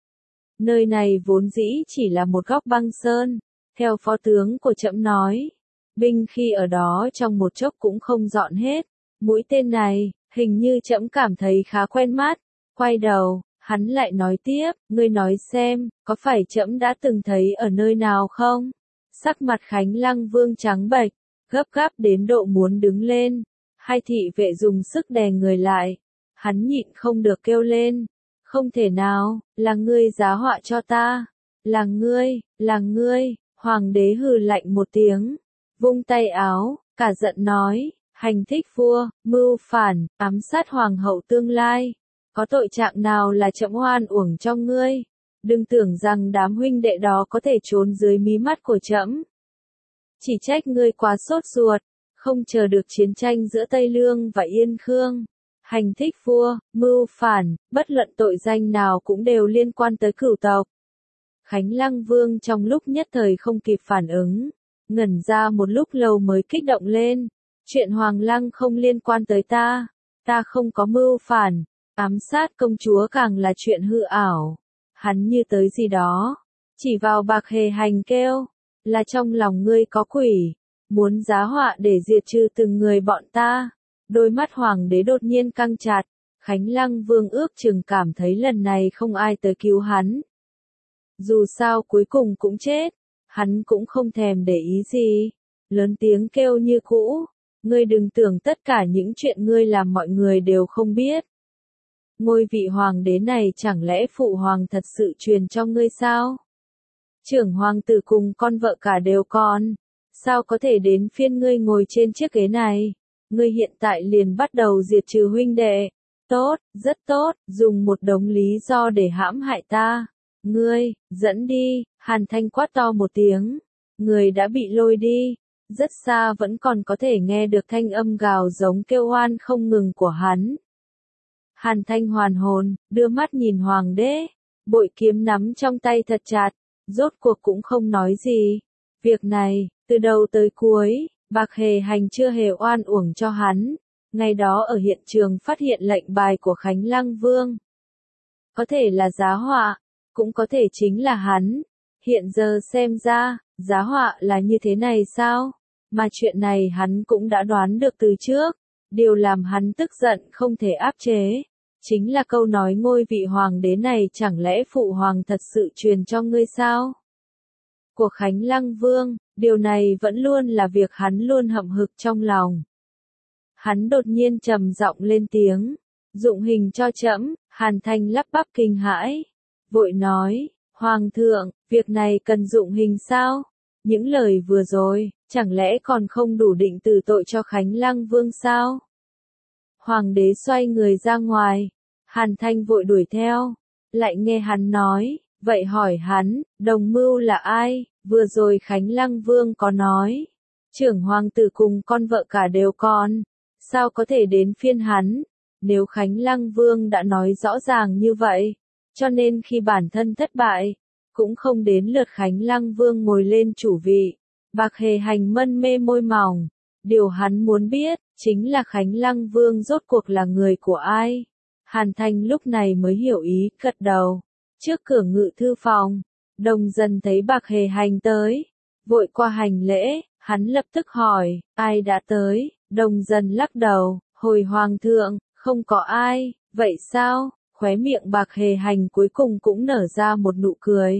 Nơi này vốn dĩ chỉ là một góc băng sơn, theo phó tướng của trẫm nói, binh khí ở đó trong một chốc cũng không dọn hết. Mũi tên này, hình như trẫm cảm thấy khá quen mắt, quay đầu, hắn lại nói tiếp, ngươi nói xem, có phải trẫm đã từng thấy ở nơi nào không? Sắc mặt Khánh Lăng Vương trắng bệch, gấp gáp đến độ muốn đứng lên, hai thị vệ dùng sức đè người lại, hắn nhịn không được kêu lên, không thể nào, là ngươi giá họa cho ta, là ngươi, là ngươi, hoàng đế hừ lạnh một tiếng, vung tay áo, cả giận nói. Hành thích vua, mưu phản, ám sát hoàng hậu tương lai. Có tội trạng nào là trẫm oan uổng cho ngươi? Đừng tưởng rằng đám huynh đệ đó có thể trốn dưới mí mắt của trẫm. Chỉ trách ngươi quá sốt ruột, không chờ được chiến tranh giữa Tây Lương và Yên Khương. Hành thích vua, mưu phản, bất luận tội danh nào cũng đều liên quan tới cửu tộc. Khánh Lăng Vương trong lúc nhất thời không kịp phản ứng, ngẩn ra một lúc lâu mới kích động lên. Chuyện Hoàng Lăng không liên quan tới ta, ta không có mưu phản, ám sát công chúa càng là chuyện hư ảo. Hắn như tới gì đó, chỉ vào Bạc Hề Hành kêu, là trong lòng ngươi có quỷ, muốn giá họa để diệt trừ từng người bọn ta. Đôi mắt hoàng đế đột nhiên căng chặt, Khánh Lăng Vương ước chừng cảm thấy lần này không ai tới cứu hắn. Dù sao cuối cùng cũng chết, hắn cũng không thèm để ý gì. Lớn tiếng kêu như cũ, ngươi đừng tưởng tất cả những chuyện ngươi làm mọi người đều không biết. Ngôi vị hoàng đế này chẳng lẽ phụ hoàng thật sự truyền cho ngươi sao? Trưởng hoàng tử cùng con vợ cả đều còn, sao có thể đến phiên ngươi ngồi trên chiếc ghế này? Ngươi hiện tại liền bắt đầu diệt trừ huynh đệ. Tốt, rất tốt, dùng một đống lý do để hãm hại ta. Ngươi, dẫn đi, Hàn Thanh quát to một tiếng. Người đã bị lôi đi. Rất xa vẫn còn có thể nghe được thanh âm gào giống kêu oan không ngừng của hắn. Hàn Thanh hoàn hồn, đưa mắt nhìn hoàng đế, bội kiếm nắm trong tay thật chặt, rốt cuộc cũng không nói gì. Việc này, từ đầu tới cuối, Bạc Hề Hành chưa hề oan uổng cho hắn. Ngày đó ở hiện trường phát hiện lệnh bài của Khánh Lăng Vương. Có thể là giá họa, cũng có thể chính là hắn. Hiện giờ xem ra, giá họa là như thế này sao? Mà chuyện này hắn cũng đã đoán được từ trước. Điều làm hắn tức giận không thể áp chế. Chính là câu nói ngôi vị hoàng đế này chẳng lẽ phụ hoàng thật sự truyền cho ngươi sao? Của Khánh Lăng Vương, điều này vẫn luôn là việc hắn luôn hậm hực trong lòng. Hắn đột nhiên trầm giọng lên tiếng, dụng hình cho trẫm. Hàn Thanh lắp bắp kinh hãi, vội nói, Hoàng thượng, việc này cần dụng hình sao? Những lời vừa rồi, chẳng lẽ còn không đủ định tử tội cho Khánh Lăng Vương sao? Hoàng đế xoay người ra ngoài, Hàn Thanh vội đuổi theo, lại nghe hắn nói, vậy hỏi hắn, đồng mưu là ai? Vừa rồi Khánh Lăng Vương có nói, trưởng hoàng tử cùng con vợ cả đều còn, sao có thể đến phiên hắn? Nếu Khánh Lăng Vương đã nói rõ ràng như vậy, cho nên khi bản thân thất bại, cũng không đến lượt Khánh Lăng Vương ngồi lên chủ vị. Bạc Hề Hành mân mê môi mỏng, điều hắn muốn biết, chính là Khánh Lăng Vương rốt cuộc là người của ai? Hàn Thanh lúc này mới hiểu ý, gật đầu. Trước cửa ngự thư phòng, Đồng Dần thấy Bạc Hề Hành tới, vội qua hành lễ, hắn lập tức hỏi, ai đã tới? Đồng Dần lắc đầu, hồi hoàng thượng, không có ai. Vậy sao? Khóe miệng Bạc Hề Hành cuối cùng cũng nở ra một nụ cười.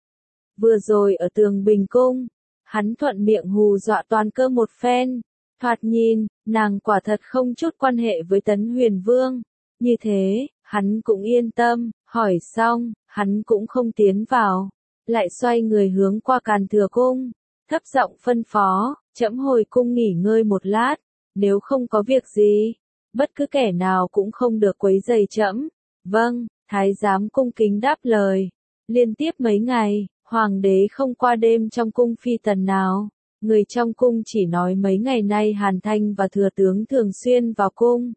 Vừa rồi ở Tường Bình Cung, hắn thuận miệng hù dọa Toàn Cơ một phen. Thoạt nhìn, nàng quả thật không chút quan hệ với Tấn Huyền Vương. Như thế, hắn cũng yên tâm, hỏi xong, hắn cũng không tiến vào. Lại xoay người hướng qua Càn Thừa Cung, thấp giọng phân phó, trẫm hồi cung nghỉ ngơi một lát, nếu không có việc gì, bất cứ kẻ nào cũng không được quấy rầy trẫm. Vâng, thái giám cung kính đáp lời. Liên tiếp mấy ngày, hoàng đế không qua đêm trong cung phi tần nào. Người trong cung chỉ nói mấy ngày nay Hàn Thanh và thừa tướng thường xuyên vào cung.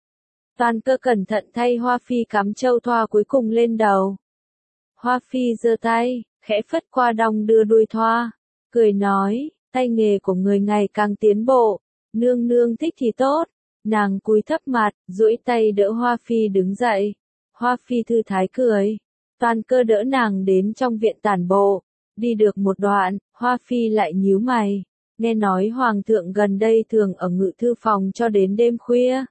Toàn Cơ cẩn thận thay Hoa Phi cắm châu thoa cuối cùng lên đầu. Hoa Phi giơ tay, khẽ phất qua đong đưa đuôi thoa, cười nói, tay nghề của người ngày càng tiến bộ, nương nương thích thì tốt. Nàng cúi thấp mặt, duỗi tay đỡ Hoa Phi đứng dậy. Hoa Phi thư thái cười. Toàn Cơ đỡ nàng đến trong viện tản bộ. Đi được một đoạn, Hoa Phi lại nhíu mày. Nghe nói Hoàng thượng gần đây thường ở ngự thư phòng cho đến đêm khuya.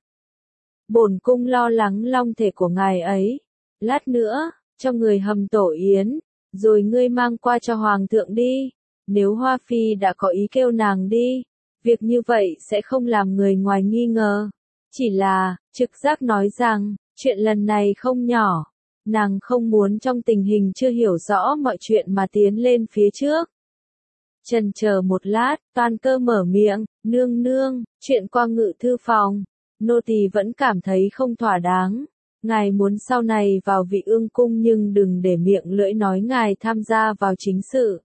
Bổn cung lo lắng long thể của ngài ấy. Lát nữa, cho người hầm tổ yến, rồi ngươi mang qua cho Hoàng thượng đi. Nếu Hoa Phi đã có ý kêu nàng đi, việc như vậy sẽ không làm người ngoài nghi ngờ. Chỉ là, trực giác nói rằng, chuyện lần này không nhỏ. Nàng không muốn trong tình hình chưa hiểu rõ mọi chuyện mà tiến lên phía trước. Chần chờ một lát, Toàn Cơ mở miệng, nương nương, chuyện qua ngự thư phòng. Nô tỳ vẫn cảm thấy không thỏa đáng. Ngài muốn sau này vào vị ương cung nhưng đừng để miệng lưỡi nói ngài tham gia vào chính sự.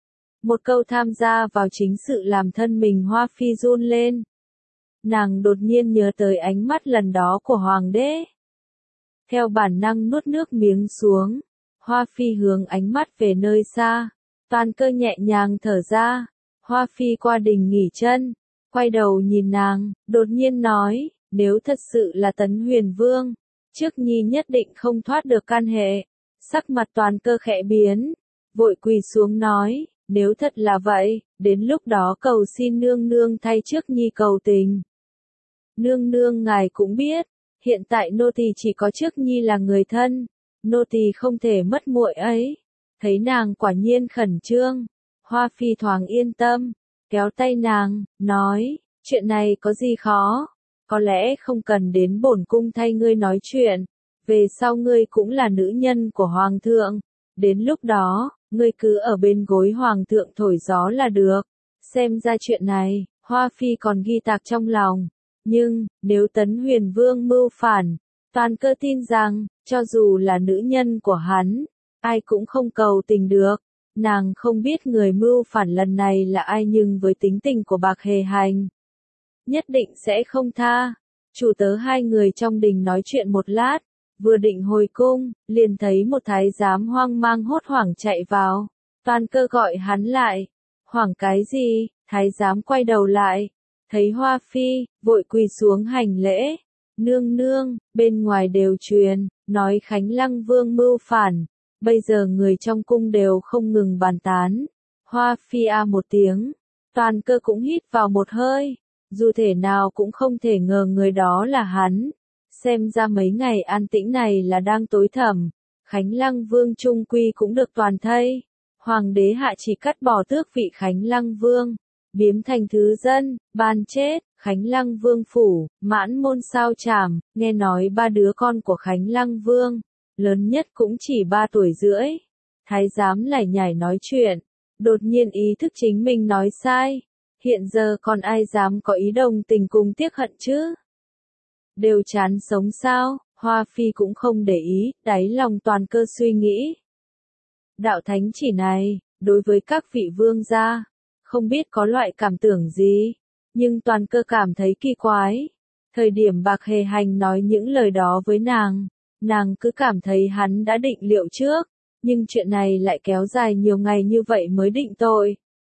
Một câu tham gia vào chính sự làm thân mình Hoa Phi run lên. Nàng đột nhiên nhớ tới ánh mắt lần đó của hoàng đế. Theo bản năng nuốt nước miếng xuống, Hoa Phi hướng ánh mắt về nơi xa. Toàn Cơ nhẹ nhàng thở ra. Hoa Phi qua đình nghỉ chân, quay đầu nhìn nàng, đột nhiên nói, nếu thật sự là Tấn Huyền Vương, trước nhi nhất định không thoát được can hệ. Sắc mặt Toàn Cơ khẽ biến, vội quỳ xuống nói, nếu thật là vậy, đến lúc đó cầu xin nương nương thay trước nhi cầu tình. Nương nương ngài cũng biết, hiện tại nô tỳ chỉ có trước nhi là người thân, nô tỳ không thể mất muội ấy. Thấy nàng quả nhiên khẩn trương, Hoa Phi thoáng yên tâm, kéo tay nàng, nói, chuyện này có gì khó, có lẽ không cần đến bổn cung thay ngươi nói chuyện, về sau ngươi cũng là nữ nhân của Hoàng thượng, đến lúc đó, ngươi cứ ở bên gối Hoàng thượng thổi gió là được, xem ra chuyện này, Hoa Phi còn ghi tạc trong lòng, nhưng, nếu Tấn Huyền Vương mưu phản, Toàn Cơ tin rằng, cho dù là nữ nhân của hắn, ai cũng không cầu tình được. Nàng không biết người mưu phản lần này là ai nhưng với tính tình của Bạc Hề Hành, nhất định sẽ không tha. Chủ tớ hai người trong đình nói chuyện một lát, vừa định hồi cung, liền thấy một thái giám hoang mang hốt hoảng chạy vào. Toàn Cơ gọi hắn lại. Hoảng cái gì? Thái giám quay đầu lại, thấy Hoa Phi, vội quỳ xuống hành lễ. Nương nương, bên ngoài đều truyền, nói Khánh Lăng Vương mưu phản. Bây giờ người trong cung đều không ngừng bàn tán. Hoa Phi a một tiếng, Toàn Cơ cũng hít vào một hơi, dù thể nào cũng không thể ngờ người đó là hắn. Xem ra mấy ngày an tĩnh này là đang tối thầm, Khánh Lăng Vương trung quy cũng được toàn thây. Hoàng đế hạ chỉ cắt bỏ tước vị Khánh Lăng Vương, biếm thành thứ dân, ban chết, Khánh Lăng Vương phủ, mãn môn sao chảm, nghe nói ba đứa con của Khánh Lăng Vương. Lớn nhất cũng chỉ ba tuổi rưỡi. Thái giám lải nhải nói chuyện, đột nhiên ý thức chính mình nói sai. Hiện giờ còn ai dám có ý đồng tình cùng tiếc hận chứ? Đều chán sống sao? Hoa Phi cũng không để ý, đáy lòng Toàn Cơ suy nghĩ. Đạo thánh chỉ này, đối với các vị vương gia, không biết có loại cảm tưởng gì, nhưng Toàn Cơ cảm thấy kỳ quái. Thời điểm Bạc Hề Hành nói những lời đó với nàng, nàng cứ cảm thấy hắn đã định liệu trước, nhưng chuyện này lại kéo dài nhiều ngày như vậy mới định tội.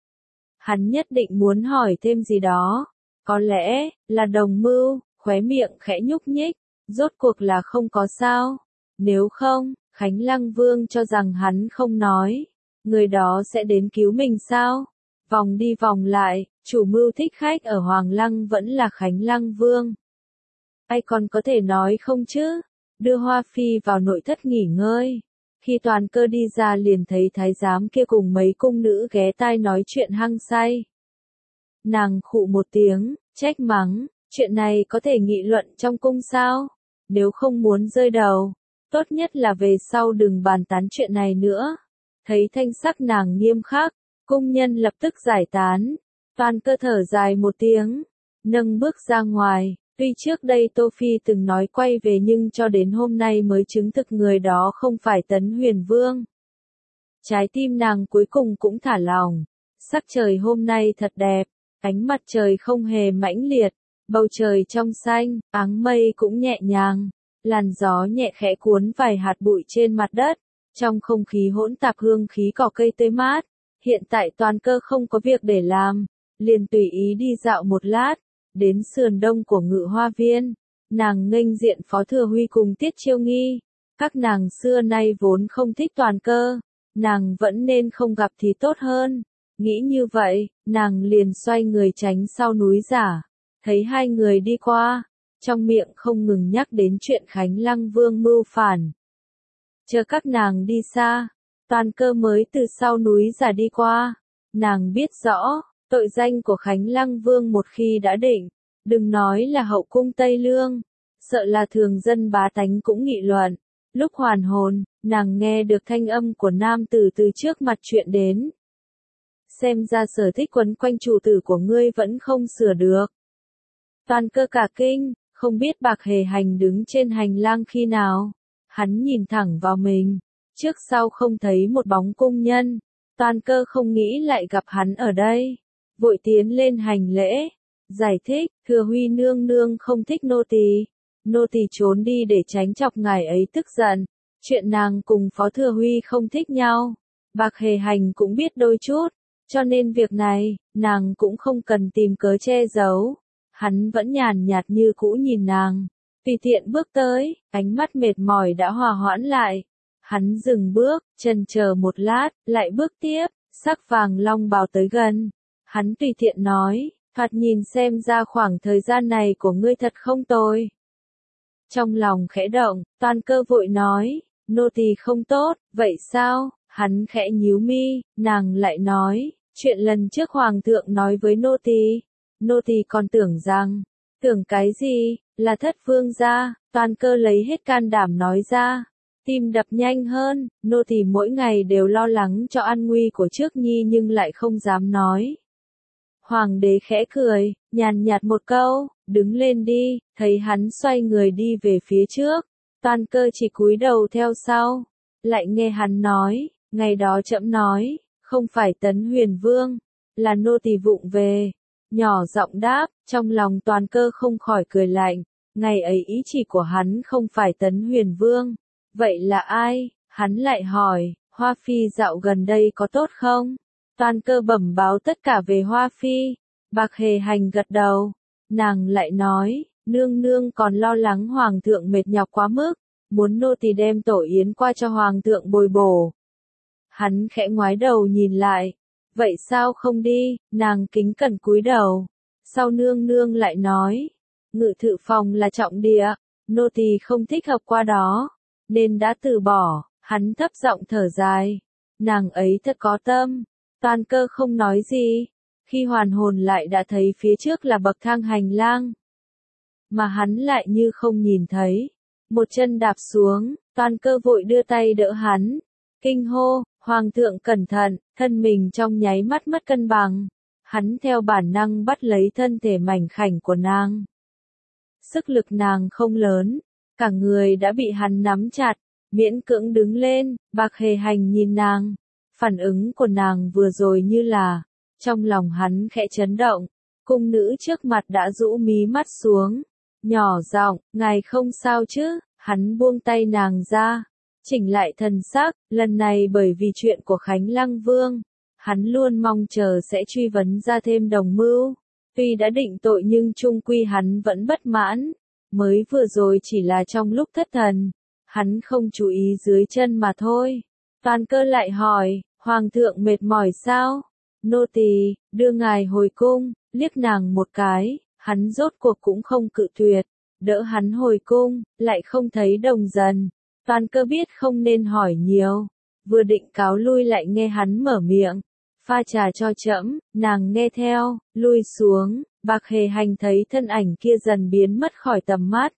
Hắn nhất định muốn hỏi thêm gì đó, có lẽ là đồng mưu, khóe miệng khẽ nhúc nhích, rốt cuộc là không có sao. Nếu không, Khánh Lăng Vương cho rằng hắn không nói, người đó sẽ đến cứu mình sao? Vòng đi vòng lại, chủ mưu thích khách ở Hoàng Lăng vẫn là Khánh Lăng Vương. Ai còn có thể nói không chứ? Đưa Hoa Phi vào nội thất nghỉ ngơi. Khi Toàn Cơ đi ra liền thấy thái giám kia cùng mấy cung nữ ghé tai nói chuyện hăng say. Nàng khụ một tiếng, trách mắng, chuyện này có thể nghị luận trong cung sao? Nếu không muốn rơi đầu, tốt nhất là về sau đừng bàn tán chuyện này nữa. Thấy thanh sắc nàng nghiêm khắc, cung nhân lập tức giải tán. Toàn Cơ thở dài một tiếng, nâng bước ra ngoài. Tuy trước đây Tô Phi từng nói quay về nhưng cho đến hôm nay mới chứng thực người đó không phải Tấn Huyền Vương. Trái tim nàng cuối cùng cũng thả lỏng. Sắc trời hôm nay thật đẹp, ánh mặt trời không hề mãnh liệt, bầu trời trong xanh, áng mây cũng nhẹ nhàng, làn gió nhẹ khẽ cuốn vài hạt bụi trên mặt đất, trong không khí hỗn tạp hương khí cỏ cây tươi mát. Hiện tại Toàn Cơ không có việc để làm, liền tùy ý đi dạo một lát. Đến sườn đông của Ngự Hoa Viên, nàng nghênh diện Phó Thừa Huy cùng Tiết Chiêu Nghi. Các nàng xưa nay vốn không thích Toàn Cơ, nàng vẫn nên không gặp thì tốt hơn. Nghĩ như vậy, nàng liền xoay người tránh sau núi giả. Thấy hai người đi qua, trong miệng không ngừng nhắc đến chuyện Khánh Lăng Vương mưu phản. Chờ các nàng đi xa, Toàn Cơ mới từ sau núi giả đi qua. Nàng biết rõ, tội danh của Khánh Lăng Vương một khi đã định, đừng nói là hậu cung Tây Lương, sợ là thường dân bá tánh cũng nghị luận. Lúc hoàn hồn, nàng nghe được thanh âm của nam tử từ trước mặt chuyện đến. Xem ra sở thích quấn quanh chủ tử của ngươi vẫn không sửa được. Toàn Cơ cả kinh, không biết Bạc Hề Hành đứng trên hành lang khi nào. Hắn nhìn thẳng vào mình, trước sau không thấy một bóng cung nhân. Toàn Cơ không nghĩ lại gặp hắn ở đây. Vội tiến lên hành lễ, giải thích, Thừa Huy nương nương không thích nô tỳ, nô tỳ trốn đi để tránh chọc ngài ấy tức giận. Chuyện nàng cùng Phó Thừa Huy không thích nhau, Bạc Hề Hành cũng biết đôi chút, cho nên việc này, nàng cũng không cần tìm cớ che giấu. Hắn vẫn nhàn nhạt như cũ nhìn nàng, tùy tiện bước tới, ánh mắt mệt mỏi đã hòa hoãn lại. Hắn dừng bước, chần chờ một lát, lại bước tiếp, sắc vàng long bào tới gần. Hắn tùy tiện nói, thoạt nhìn xem ra khoảng thời gian này của ngươi thật không tồi. Trong lòng khẽ động, Toàn Cơ vội nói, nô tỳ không tốt, vậy sao? Hắn khẽ nhíu mi, nàng lại nói, chuyện lần trước hoàng thượng nói với nô tỳ, nô tỳ còn tưởng rằng, tưởng cái gì, là thất vương gia, Toàn Cơ lấy hết can đảm nói ra. Tim đập nhanh hơn, nô tỳ mỗi ngày đều lo lắng cho an nguy của trước nhi nhưng lại không dám nói. Hoàng đế khẽ cười, nhàn nhạt một câu, đứng lên đi, thấy hắn xoay người đi về phía trước, Toàn Cơ chỉ cúi đầu theo sau, lại nghe hắn nói, ngày đó trẫm nói, không phải Tấn Huyền Vương, là nô tỳ vụng về, nhỏ giọng đáp, trong lòng Toàn Cơ không khỏi cười lạnh, ngày ấy ý chỉ của hắn không phải Tấn Huyền Vương. Vậy là ai? Hắn lại hỏi, Hoa Phi dạo gần đây có tốt không? Toàn Cơ bẩm báo tất cả về Hoa Phi. Bạc Hề Hành gật đầu. Nàng lại nói, nương nương còn lo lắng hoàng thượng mệt nhọc quá mức, muốn nô tỳ đem tổ yến qua cho hoàng thượng bồi bổ. Hắn khẽ ngoái đầu nhìn lại. Vậy sao không đi? Nàng kính cẩn cúi đầu. Sau nương nương lại nói, ngự thự phòng là trọng địa, nô tỳ không thích hợp qua đó, nên đã từ bỏ. Hắn thấp giọng thở dài, nàng ấy thật có tâm. Toàn Cơ không nói gì, khi hoàn hồn lại đã thấy phía trước là bậc thang hành lang, mà hắn lại như không nhìn thấy. Một chân đạp xuống, Toàn Cơ vội đưa tay đỡ hắn, kinh hô, hoàng thượng cẩn thận, thân mình trong nháy mắt mất cân bằng. Hắn theo bản năng bắt lấy thân thể mảnh khảnh của nàng. Sức lực nàng không lớn, cả người đã bị hắn nắm chặt, miễn cưỡng đứng lên. Bạc Hề Hành nhìn nàng, phản ứng của nàng vừa rồi như là, trong lòng hắn khẽ chấn động, cung nữ trước mặt đã rũ mí mắt xuống, nhỏ giọng, ngài không sao chứ? Hắn buông tay nàng ra, chỉnh lại thần sắc, lần này bởi vì chuyện của Khánh Lăng Vương, hắn luôn mong chờ sẽ truy vấn ra thêm đồng mưu. Tuy đã định tội nhưng chung quy hắn vẫn bất mãn, mới vừa rồi chỉ là trong lúc thất thần, hắn không chú ý dưới chân mà thôi. Toàn Cơ lại hỏi, hoàng thượng mệt mỏi sao? Nô tỳ đưa ngài hồi cung. Liếc nàng một cái, hắn rốt cuộc cũng không cự tuyệt, đỡ hắn hồi cung, lại không thấy Đồng Dần. Toàn Cơ biết không nên hỏi nhiều, vừa định cáo lui lại nghe hắn mở miệng, pha trà cho trẫm. Nàng nghe theo, lui xuống. Bạc Hề Hành thấy thân ảnh kia dần biến mất khỏi tầm mắt.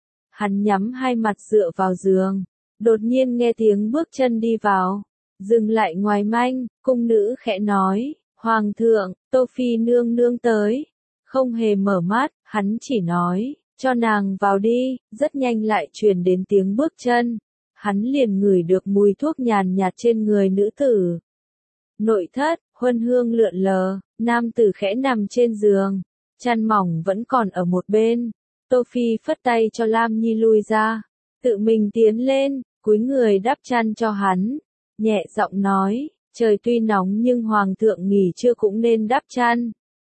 Hắn nhắm hai mặt dựa vào giường, đột nhiên nghe tiếng bước chân đi vào, dừng lại ngoài manh, cung nữ khẽ nói, hoàng thượng, Tô Phi nương nương tới. Không hề mở mắt, hắn chỉ nói, cho nàng vào đi. Rất nhanh lại truyền đến tiếng bước chân, hắn liền ngửi được mùi thuốc nhàn nhạt trên người nữ tử. Nội thất, huân hương lượn lờ, nam tử khẽ nằm trên giường, chăn mỏng vẫn còn ở một bên. Tô Phi phất tay cho Lam Nhi lui ra, tự mình tiến lên, cúi người đắp chăn cho hắn, nhẹ giọng nói, trời tuy nóng nhưng hoàng thượng nghỉ trưa cũng nên đắp chăn.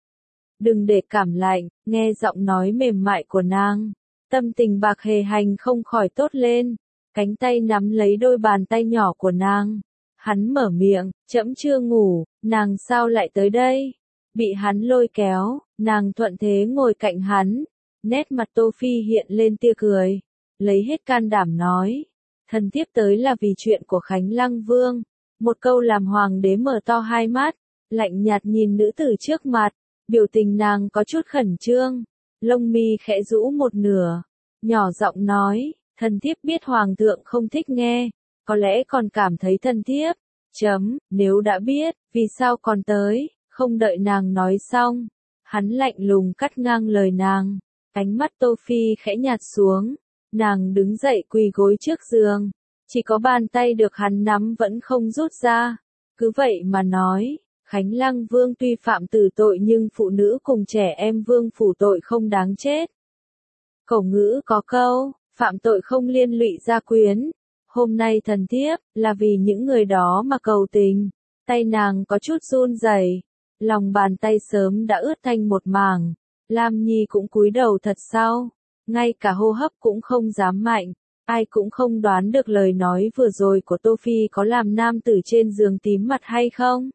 Đừng để cảm lạnh. Nghe giọng nói mềm mại của nàng, tâm tình Bạc Hề Hành không khỏi tốt lên, cánh tay nắm lấy đôi bàn tay nhỏ của nàng. Hắn mở miệng, trẫm chưa ngủ, nàng sao lại tới đây? Bị hắn lôi kéo, nàng thuận thế ngồi cạnh hắn, nét mặt Tô Phi hiện lên tia cười, lấy hết can đảm nói, thần thiếp tới là vì chuyện của Khánh Lăng Vương. Một câu làm hoàng đế mở to hai mắt, lạnh nhạt nhìn nữ tử trước mặt, biểu tình nàng có chút khẩn trương, lông mi khẽ rũ một nửa, nhỏ giọng nói, thần thiếp biết hoàng thượng không thích nghe, có lẽ còn cảm thấy thần thiếp, chấm, nếu đã biết, vì sao còn tới? Không đợi nàng nói xong, hắn lạnh lùng cắt ngang lời nàng, ánh mắt Tô Phi khẽ nhạt xuống, nàng đứng dậy quỳ gối trước giường, chỉ có bàn tay được hắn nắm vẫn không rút ra. Cứ vậy mà nói, Khánh Lăng Vương tuy phạm tử tội nhưng phụ nữ cùng trẻ em vương phủ tội không đáng chết. Cổ ngữ có câu, phạm tội không liên lụy gia quyến. Hôm nay thần thiếp, là vì những người đó mà cầu tình. Tay nàng có chút run rẩy, lòng bàn tay sớm đã ướt thành một mảng. Lam Nhi cũng cúi đầu thật sau, ngay cả hô hấp cũng không dám mạnh. Ai cũng không đoán được lời nói vừa rồi của Tô Phi có làm nam tử trên giường tím mặt hay không.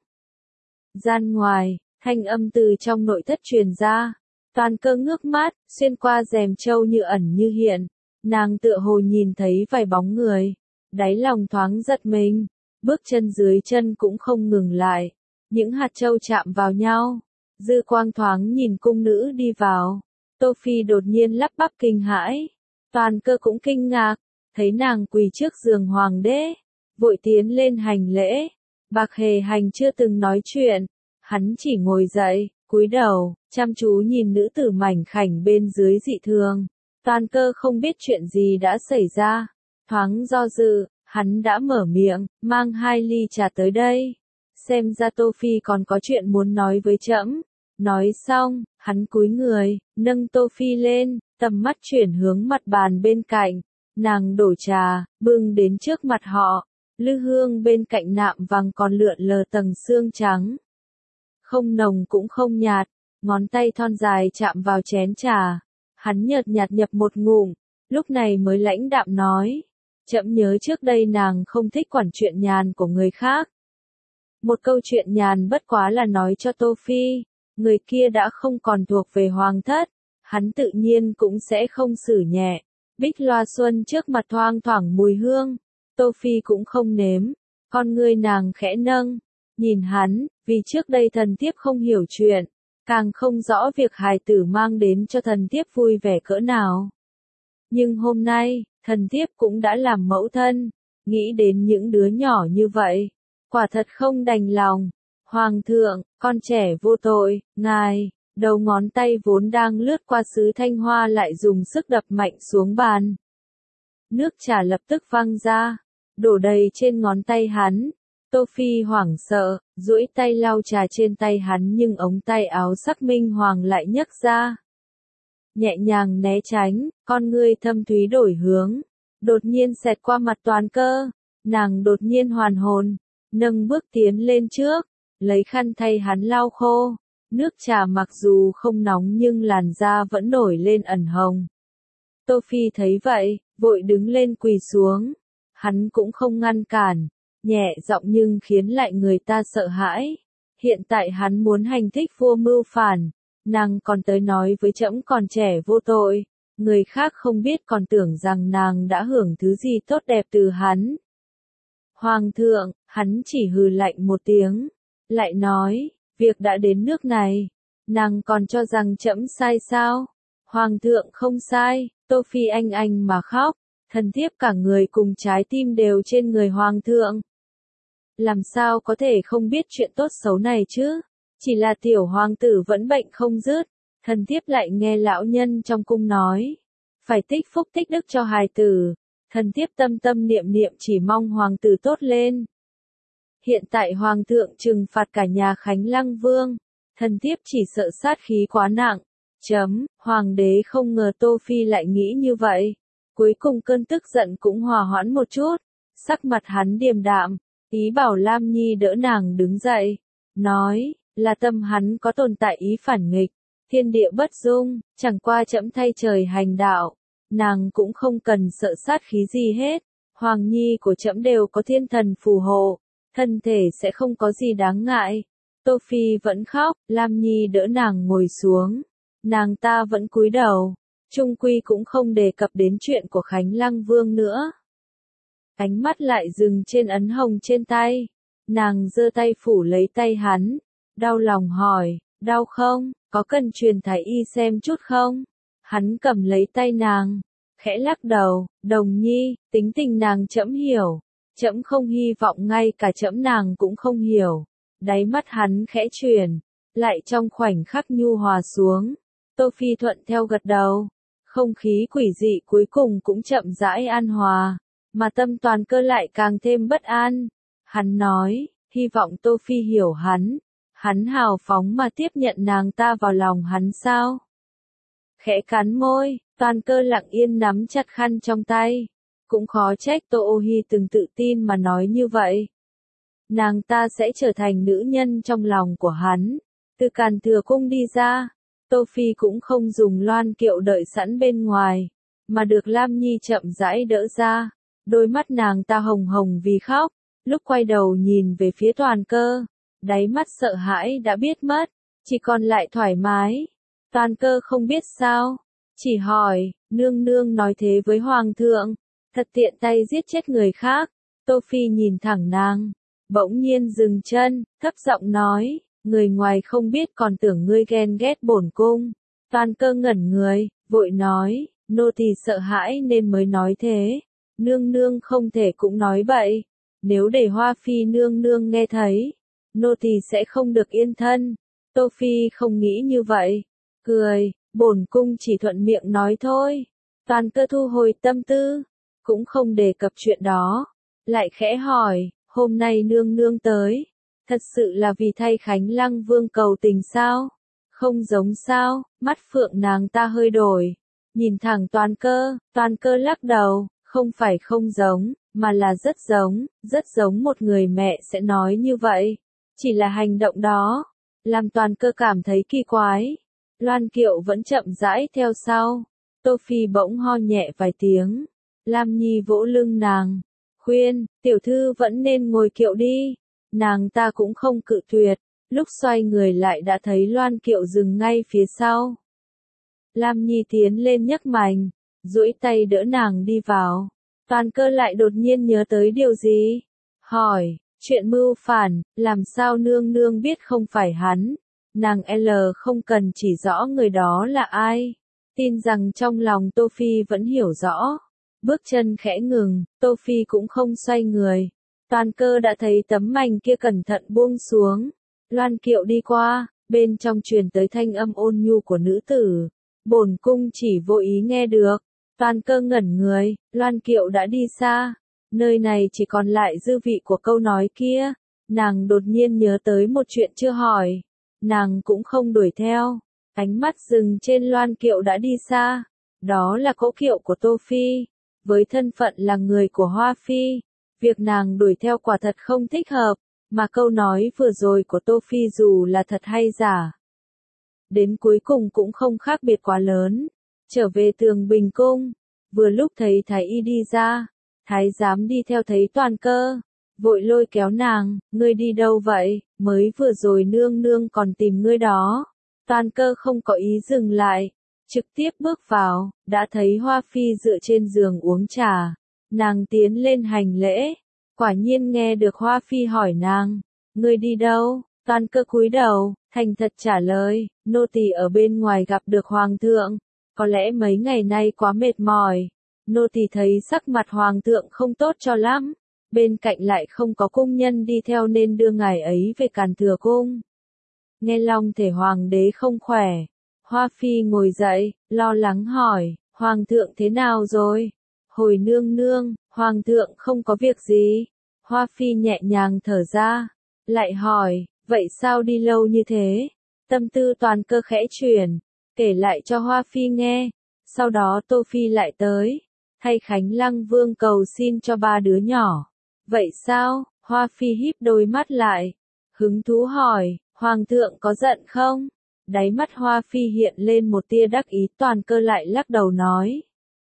Gian ngoài, thanh âm từ trong nội thất truyền ra. Toàn Cơ ngước mắt, xuyên qua rèm trâu như ẩn như hiện. Nàng tựa hồ nhìn thấy vài bóng người. Đáy lòng thoáng giật mình. bước chân dưới chân cũng không ngừng lại. Những hạt châu chạm vào nhau. Dư quang thoáng nhìn cung nữ đi vào. Tô Phi đột nhiên lắp bắp kinh hãi. Toàn Cơ cũng kinh ngạc, thấy nàng quỳ trước giường hoàng đế, vội tiến lên hành lễ. Bạc Hề Hành chưa từng nói chuyện, hắn chỉ ngồi dậy, cúi đầu, chăm chú nhìn nữ tử mảnh khảnh bên dưới dị thường. Toàn Cơ không biết chuyện gì đã xảy ra, thoáng do dự, hắn đã mở miệng, mang hai ly trà tới đây. Xem ra Tô Phi còn có chuyện muốn nói với trẫm. Nói xong, hắn cúi người, nâng Tô Phi lên, tầm mắt chuyển hướng mặt bàn bên cạnh. Nàng đổ trà, bưng đến trước mặt họ. Lư hương bên cạnh nạm vàng còn lượn lờ tầng xương trắng. Không nồng cũng không nhạt, ngón tay thon dài chạm vào chén trà. Hắn nhợt nhạt nhập một ngụm, lúc này mới lãnh đạm nói. Trẫm nhớ trước đây nàng không thích quản chuyện nhàn của người khác. Một câu chuyện nhàn bất quá là nói cho Tô Phi, người kia đã không còn thuộc về hoàng thất, hắn tự nhiên cũng sẽ không xử nhẹ. Bích loa xuân trước mặt thoang thoảng mùi hương, Tô Phi cũng không nếm, con ngươi nàng khẽ nâng, nhìn hắn, vì trước đây thần thiếp không hiểu chuyện, càng không rõ việc hài tử mang đến cho thần thiếp vui vẻ cỡ nào. Nhưng hôm nay, thần thiếp cũng đã làm mẫu thân, nghĩ đến những đứa nhỏ như vậy, quả thật không đành lòng. Hoàng thượng, con trẻ vô tội, ngài, đầu ngón tay vốn đang lướt qua sứ thanh hoa lại dùng sức đập mạnh xuống bàn. Nước trà lập tức văng ra, đổ đầy trên ngón tay hắn. Tô Phi hoảng sợ, duỗi tay lau trà trên tay hắn nhưng ống tay áo sắc minh hoàng lại nhấc ra. Nhẹ nhàng né tránh, con ngươi thâm thúy đổi hướng, đột nhiên xẹt qua mặt Toàn Cơ. Nàng đột nhiên hoàn hồn, nâng bước tiến lên trước, lấy khăn thay hắn lau khô. Nước trà mặc dù không nóng nhưng làn da vẫn nổi lên ẩn hồng. Tô Phi thấy vậy, vội đứng lên quỳ xuống. Hắn cũng không ngăn cản, nhẹ giọng nhưng khiến lại người ta sợ hãi. Hiện tại hắn muốn hành thích vua mưu phản, nàng còn tới nói với trẫm còn trẻ vô tội, người khác không biết còn tưởng rằng nàng đã hưởng thứ gì tốt đẹp từ hắn. Hoàng thượng, hắn chỉ hừ lạnh một tiếng, lại nói, việc đã đến nước này, nàng còn cho rằng trẫm sai sao? Hoàng thượng không sai. Tô Phi anh anh mà khóc, thần thiếp cả người cùng trái tim đều trên người hoàng thượng. Làm sao có thể không biết chuyện tốt xấu này chứ? Chỉ là tiểu hoàng tử vẫn bệnh không dứt, thần thiếp lại nghe lão nhân trong cung nói, phải tích phúc tích đức cho hài tử. Thần thiếp tâm tâm niệm niệm chỉ mong hoàng tử tốt lên. Hiện tại hoàng thượng trừng phạt cả nhà Khánh Lăng Vương, thần thiếp chỉ sợ sát khí quá nặng. Chấm, hoàng đế không ngờ Tô Phi lại nghĩ như vậy. Cuối cùng cơn tức giận cũng hòa hoãn một chút, sắc mặt hắn điềm đạm, ý bảo Lam Nhi đỡ nàng đứng dậy, nói, là tâm hắn có tồn tại ý phản nghịch, thiên địa bất dung, chẳng qua trẫm thay trời hành đạo, nàng cũng không cần sợ sát khí gì hết, hoàng nhi của trẫm đều có thiên thần phù hộ, thân thể sẽ không có gì đáng ngại. Tô Phi vẫn khóc, Lam Nhi đỡ nàng ngồi xuống. Nàng ta vẫn cúi đầu, chung quy cũng không đề cập đến chuyện của Khánh Lăng Vương nữa. Ánh mắt lại dừng trên ấn hồng trên tay. Nàng giơ tay phủ lấy tay hắn, đau lòng hỏi, đau không, có cần truyền thái y xem chút không? Hắn cầm lấy tay nàng, khẽ lắc đầu, Đồng Nhi, tính tình nàng trẫm hiểu, trẫm không hy vọng ngay cả trẫm nàng cũng không hiểu. Đáy mắt hắn khẽ chuyển, lại trong khoảnh khắc nhu hòa xuống. Tô Phi thuận theo gật đầu, không khí quỷ dị cuối cùng cũng chậm rãi an hòa, mà tâm Toàn Cơ lại càng thêm bất an. Hắn nói, hy vọng Tô Phi hiểu hắn, hắn hào phóng mà tiếp nhận nàng ta vào lòng hắn sao? Khẽ cắn môi, Toàn Cơ lặng yên nắm chặt khăn trong tay, cũng khó trách Tô Ô Hi từng tự tin mà nói như vậy. Nàng ta sẽ trở thành nữ nhân trong lòng của hắn, từ Càn Thừa Cung đi ra. Tô Phi cũng không dùng loan kiệu đợi sẵn bên ngoài, mà được Lam Nhi chậm rãi đỡ ra. Đôi mắt nàng ta hồng hồng vì khóc, lúc quay đầu nhìn về phía Toàn Cơ, đáy mắt sợ hãi đã biết mất, chỉ còn lại thoải mái. Toàn Cơ không biết sao, chỉ hỏi, nương nương nói thế với hoàng thượng, thật tiện tay giết chết người khác. Tô Phi nhìn thẳng nàng, bỗng nhiên dừng chân, thấp giọng nói, người ngoài không biết còn tưởng ngươi ghen ghét bổn cung. Toàn Cơ ngẩn người, vội nói, nô tỳ sợ hãi nên mới nói thế. Nương nương không thể cũng nói vậy. Nếu để Hoa Phi nương nương nghe thấy, nô tỳ sẽ không được yên thân. Tô Phi không nghĩ như vậy, cười, bổn cung chỉ thuận miệng nói thôi. Toàn Cơ thu hồi tâm tư, cũng không đề cập chuyện đó, lại khẽ hỏi, hôm nay nương nương tới, thật sự là vì thay Khánh Lăng Vương cầu tình sao? Không giống sao? Mắt phượng nàng ta hơi đổi, nhìn thẳng Toàn Cơ, Toàn Cơ lắc đầu, không phải không giống, mà là rất giống, rất giống một người mẹ sẽ nói như vậy. Chỉ là hành động đó, làm Toàn Cơ cảm thấy kỳ quái. Loan Kiệu vẫn chậm rãi theo sau. Tô Phi bỗng ho nhẹ vài tiếng. Lam Nhi vỗ lưng nàng, khuyên, tiểu thư vẫn nên ngồi kiệu đi. Nàng ta cũng không cự tuyệt, lúc xoay người lại đã thấy Loan Kiệu dừng ngay phía sau. Lam Nhi tiến lên nhấc mành, duỗi tay đỡ nàng đi vào. Toàn Cơ lại đột nhiên nhớ tới điều gì, hỏi, chuyện mưu phản, làm sao nương nương biết không phải hắn? Nàng L không cần chỉ rõ người đó là ai, tin rằng trong lòng Tô Phi vẫn hiểu rõ. Bước chân khẽ ngừng, Tô Phi cũng không xoay người. Toàn Cơ đã thấy tấm mành kia cẩn thận buông xuống. Loan Kiệu đi qua, bên trong truyền tới thanh âm ôn nhu của nữ tử. Bổn cung chỉ vô ý nghe được. Toàn Cơ ngẩn người, Loan Kiệu đã đi xa. Nơi này chỉ còn lại dư vị của câu nói kia. Nàng đột nhiên nhớ tới một chuyện chưa hỏi. Nàng cũng không đuổi theo. Ánh mắt dừng trên Loan Kiệu đã đi xa. Đó là cỗ kiệu của Tô Phi. Với thân phận là người của Hoa Phi, việc nàng đuổi theo quả thật không thích hợp, mà câu nói vừa rồi của Tô Phi dù là thật hay giả, đến cuối cùng cũng không khác biệt quá lớn. Trở về Tường Bình Cung, vừa lúc thấy Thái Y đi ra, Thái giám đi theo thấy Toàn Cơ, vội lôi kéo nàng, ngươi đi đâu vậy, mới vừa rồi nương nương còn tìm ngươi đó. Toàn Cơ không có ý dừng lại, trực tiếp bước vào, đã thấy Hoa Phi dựa trên giường uống trà. Nàng tiến lên hành lễ, quả nhiên nghe được Hoa Phi hỏi nàng, ngươi đi đâu? Toàn Cơ cúi đầu, thành thật trả lời, nô tỳ ở bên ngoài gặp được Hoàng thượng, có lẽ mấy ngày nay quá mệt mỏi. Nô tỳ thấy sắc mặt Hoàng thượng không tốt cho lắm, bên cạnh lại không có cung nhân đi theo nên đưa ngài ấy về Càn Thừa Cung. Nghe long thể Hoàng đế không khỏe. Hoa Phi ngồi dậy, lo lắng hỏi, Hoàng thượng thế nào rồi? Hồi nương nương, Hoàng thượng không có việc gì. Hoa Phi nhẹ nhàng thở ra, lại hỏi, vậy sao đi lâu như thế? Tâm tư Toàn Cơ khẽ chuyển, kể lại cho Hoa Phi nghe. Sau đó Tô Phi lại tới, thay Khánh Lăng Vương cầu xin cho ba đứa nhỏ. Vậy sao? Hoa Phi híp đôi mắt lại, hứng thú hỏi, Hoàng thượng có giận không? Đáy mắt Hoa Phi hiện lên một tia đắc ý. Toàn Cơ lại lắc đầu nói,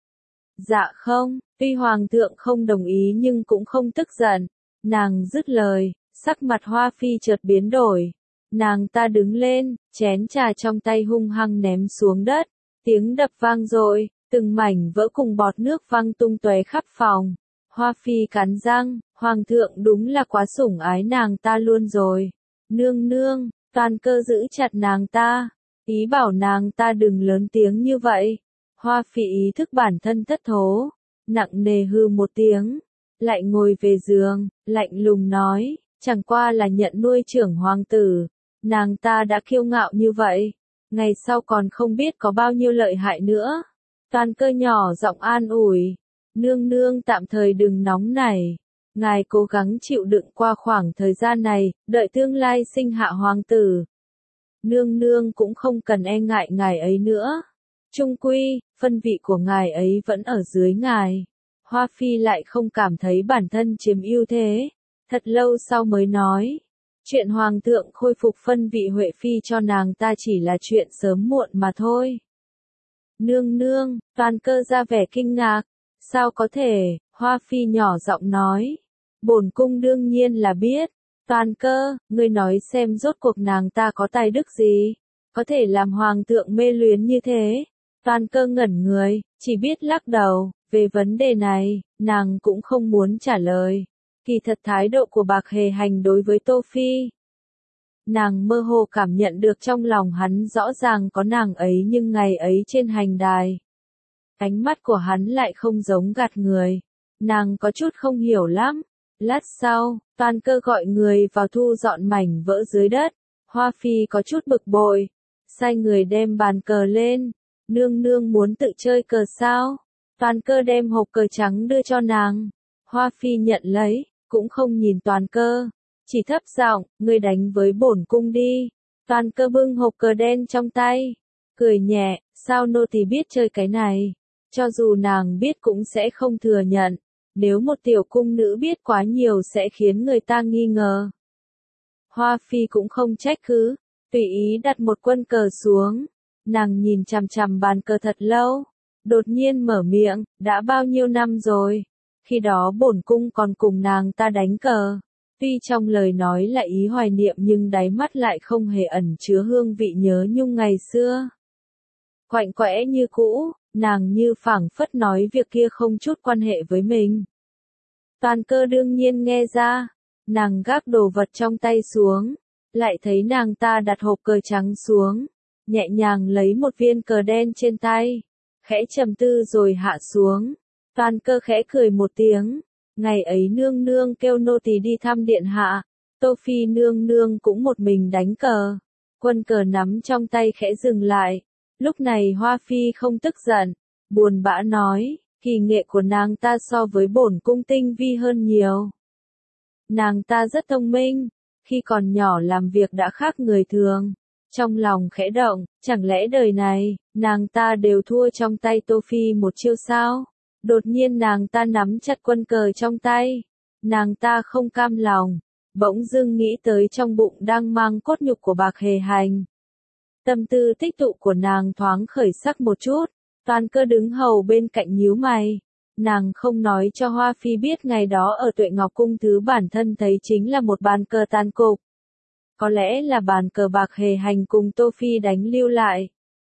dạ không, tuy Hoàng thượng không đồng ý nhưng cũng không tức giận. Nàng dứt lời, sắc mặt Hoa Phi chợt biến đổi. Nàng ta đứng lên, chén trà trong tay hung hăng ném xuống đất. Tiếng đập vang dội, từng mảnh vỡ cùng bọt nước văng tung tóe khắp phòng. Hoa Phi cắn răng, Hoàng thượng đúng là quá sủng ái nàng ta luôn rồi. Nương nương, Toàn Cơ giữ chặt nàng ta, ý bảo nàng ta đừng lớn tiếng như vậy. Hoa Phi ý thức bản thân thất thố, nặng nề hư một tiếng, lại ngồi về giường, lạnh lùng nói, chẳng qua là nhận nuôi trưởng hoàng tử. Nàng ta đã kiêu ngạo như vậy, ngày sau còn không biết có bao nhiêu lợi hại nữa. Toàn Cơ nhỏ giọng an ủi, nương nương tạm thời đừng nóng nảy. Ngài cố gắng chịu đựng qua khoảng thời gian này, đợi tương lai sinh hạ hoàng tử. Nương nương cũng không cần e ngại ngài ấy nữa. Chung quy, phân vị của ngài ấy vẫn ở dưới ngài. Hoa Phi lại không cảm thấy bản thân chiếm ưu thế. Thật lâu sau mới nói, chuyện hoàng thượng khôi phục phân vị Huệ Phi cho nàng ta chỉ là chuyện sớm muộn mà thôi. Nương nương, Toàn Cơ ra vẻ kinh ngạc. Sao có thể? Hoa Phi nhỏ giọng nói, bổn cung đương nhiên là biết. Toàn Cơ, ngươi nói xem rốt cuộc nàng ta có tài đức gì, có thể làm hoàng thượng mê luyến như thế. Toàn Cơ ngẩn người, chỉ biết lắc đầu. Về vấn đề này, nàng cũng không muốn trả lời. Kỳ thật thái độ của Bạc Hề Hành đối với Tô Phi. Nàng mơ hồ cảm nhận được trong lòng hắn rõ ràng có nàng ấy nhưng ngày ấy trên hành đài. Ánh mắt của hắn lại không giống gạt người. Nàng có chút không hiểu lắm. Lát sau, Toàn Cơ gọi người vào thu dọn mảnh vỡ dưới đất. Hoa Phi có chút bực bội. Sai người đem bàn cờ lên. Nương nương muốn tự chơi cờ sao? Toàn Cơ đem hộp cờ trắng đưa cho nàng. Hoa Phi nhận lấy, cũng không nhìn Toàn Cơ. Chỉ thấp giọng, ngươi đánh với bổn cung đi. Toàn Cơ bưng hộp cờ đen trong tay. Cười nhẹ, sao nô tỳ biết chơi cái này? Cho dù nàng biết cũng sẽ không thừa nhận. Nếu một tiểu cung nữ biết quá nhiều sẽ khiến người ta nghi ngờ. Hoa Phi cũng không trách cứ, tùy ý đặt một quân cờ xuống. Nàng nhìn chằm chằm bàn cờ thật lâu. Đột nhiên mở miệng, đã bao nhiêu năm rồi. Khi đó bổn cung còn cùng nàng ta đánh cờ. Tuy trong lời nói là ý hoài niệm nhưng đáy mắt lại không hề ẩn chứa hương vị nhớ nhung ngày xưa. Quạnh quẽ như cũ, nàng như phảng phất nói việc kia không chút quan hệ với mình. Toàn Cơ đương nhiên nghe ra, nàng gác đồ vật trong tay xuống, lại thấy nàng ta đặt hộp cờ trắng xuống, nhẹ nhàng lấy một viên cờ đen trên tay, khẽ trầm tư rồi hạ xuống. Toàn Cơ khẽ cười một tiếng, ngày ấy nương nương kêu nô tỳ đi thăm điện hạ, Tô Phi nương nương cũng một mình đánh cờ, quân cờ nắm trong tay khẽ dừng lại. Lúc này Hoa Phi không tức giận, buồn bã nói, kỳ nghệ của nàng ta so với bổn cung tinh vi hơn nhiều. Nàng ta rất thông minh, khi còn nhỏ làm việc đã khác người thường. Trong lòng khẽ động, chẳng lẽ đời này, nàng ta đều thua trong tay Tô Phi một chiêu sao? Đột nhiên nàng ta nắm chặt quân cờ trong tay. Nàng ta không cam lòng, bỗng dưng nghĩ tới trong bụng đang mang cốt nhục của Bạc Hề Hành. Tâm tư tích tụ của nàng thoáng khởi sắc một chút. Toàn Cơ đứng hầu bên cạnh nhíu mày. Nàng không nói cho Hoa Phi biết ngày đó ở Tuệ Ngọc Cung thứ bản thân thấy chính là một bàn cờ tàn cục. Có lẽ là bàn cờ Bạc Hề Hành cùng Tô Phi đánh lưu lại.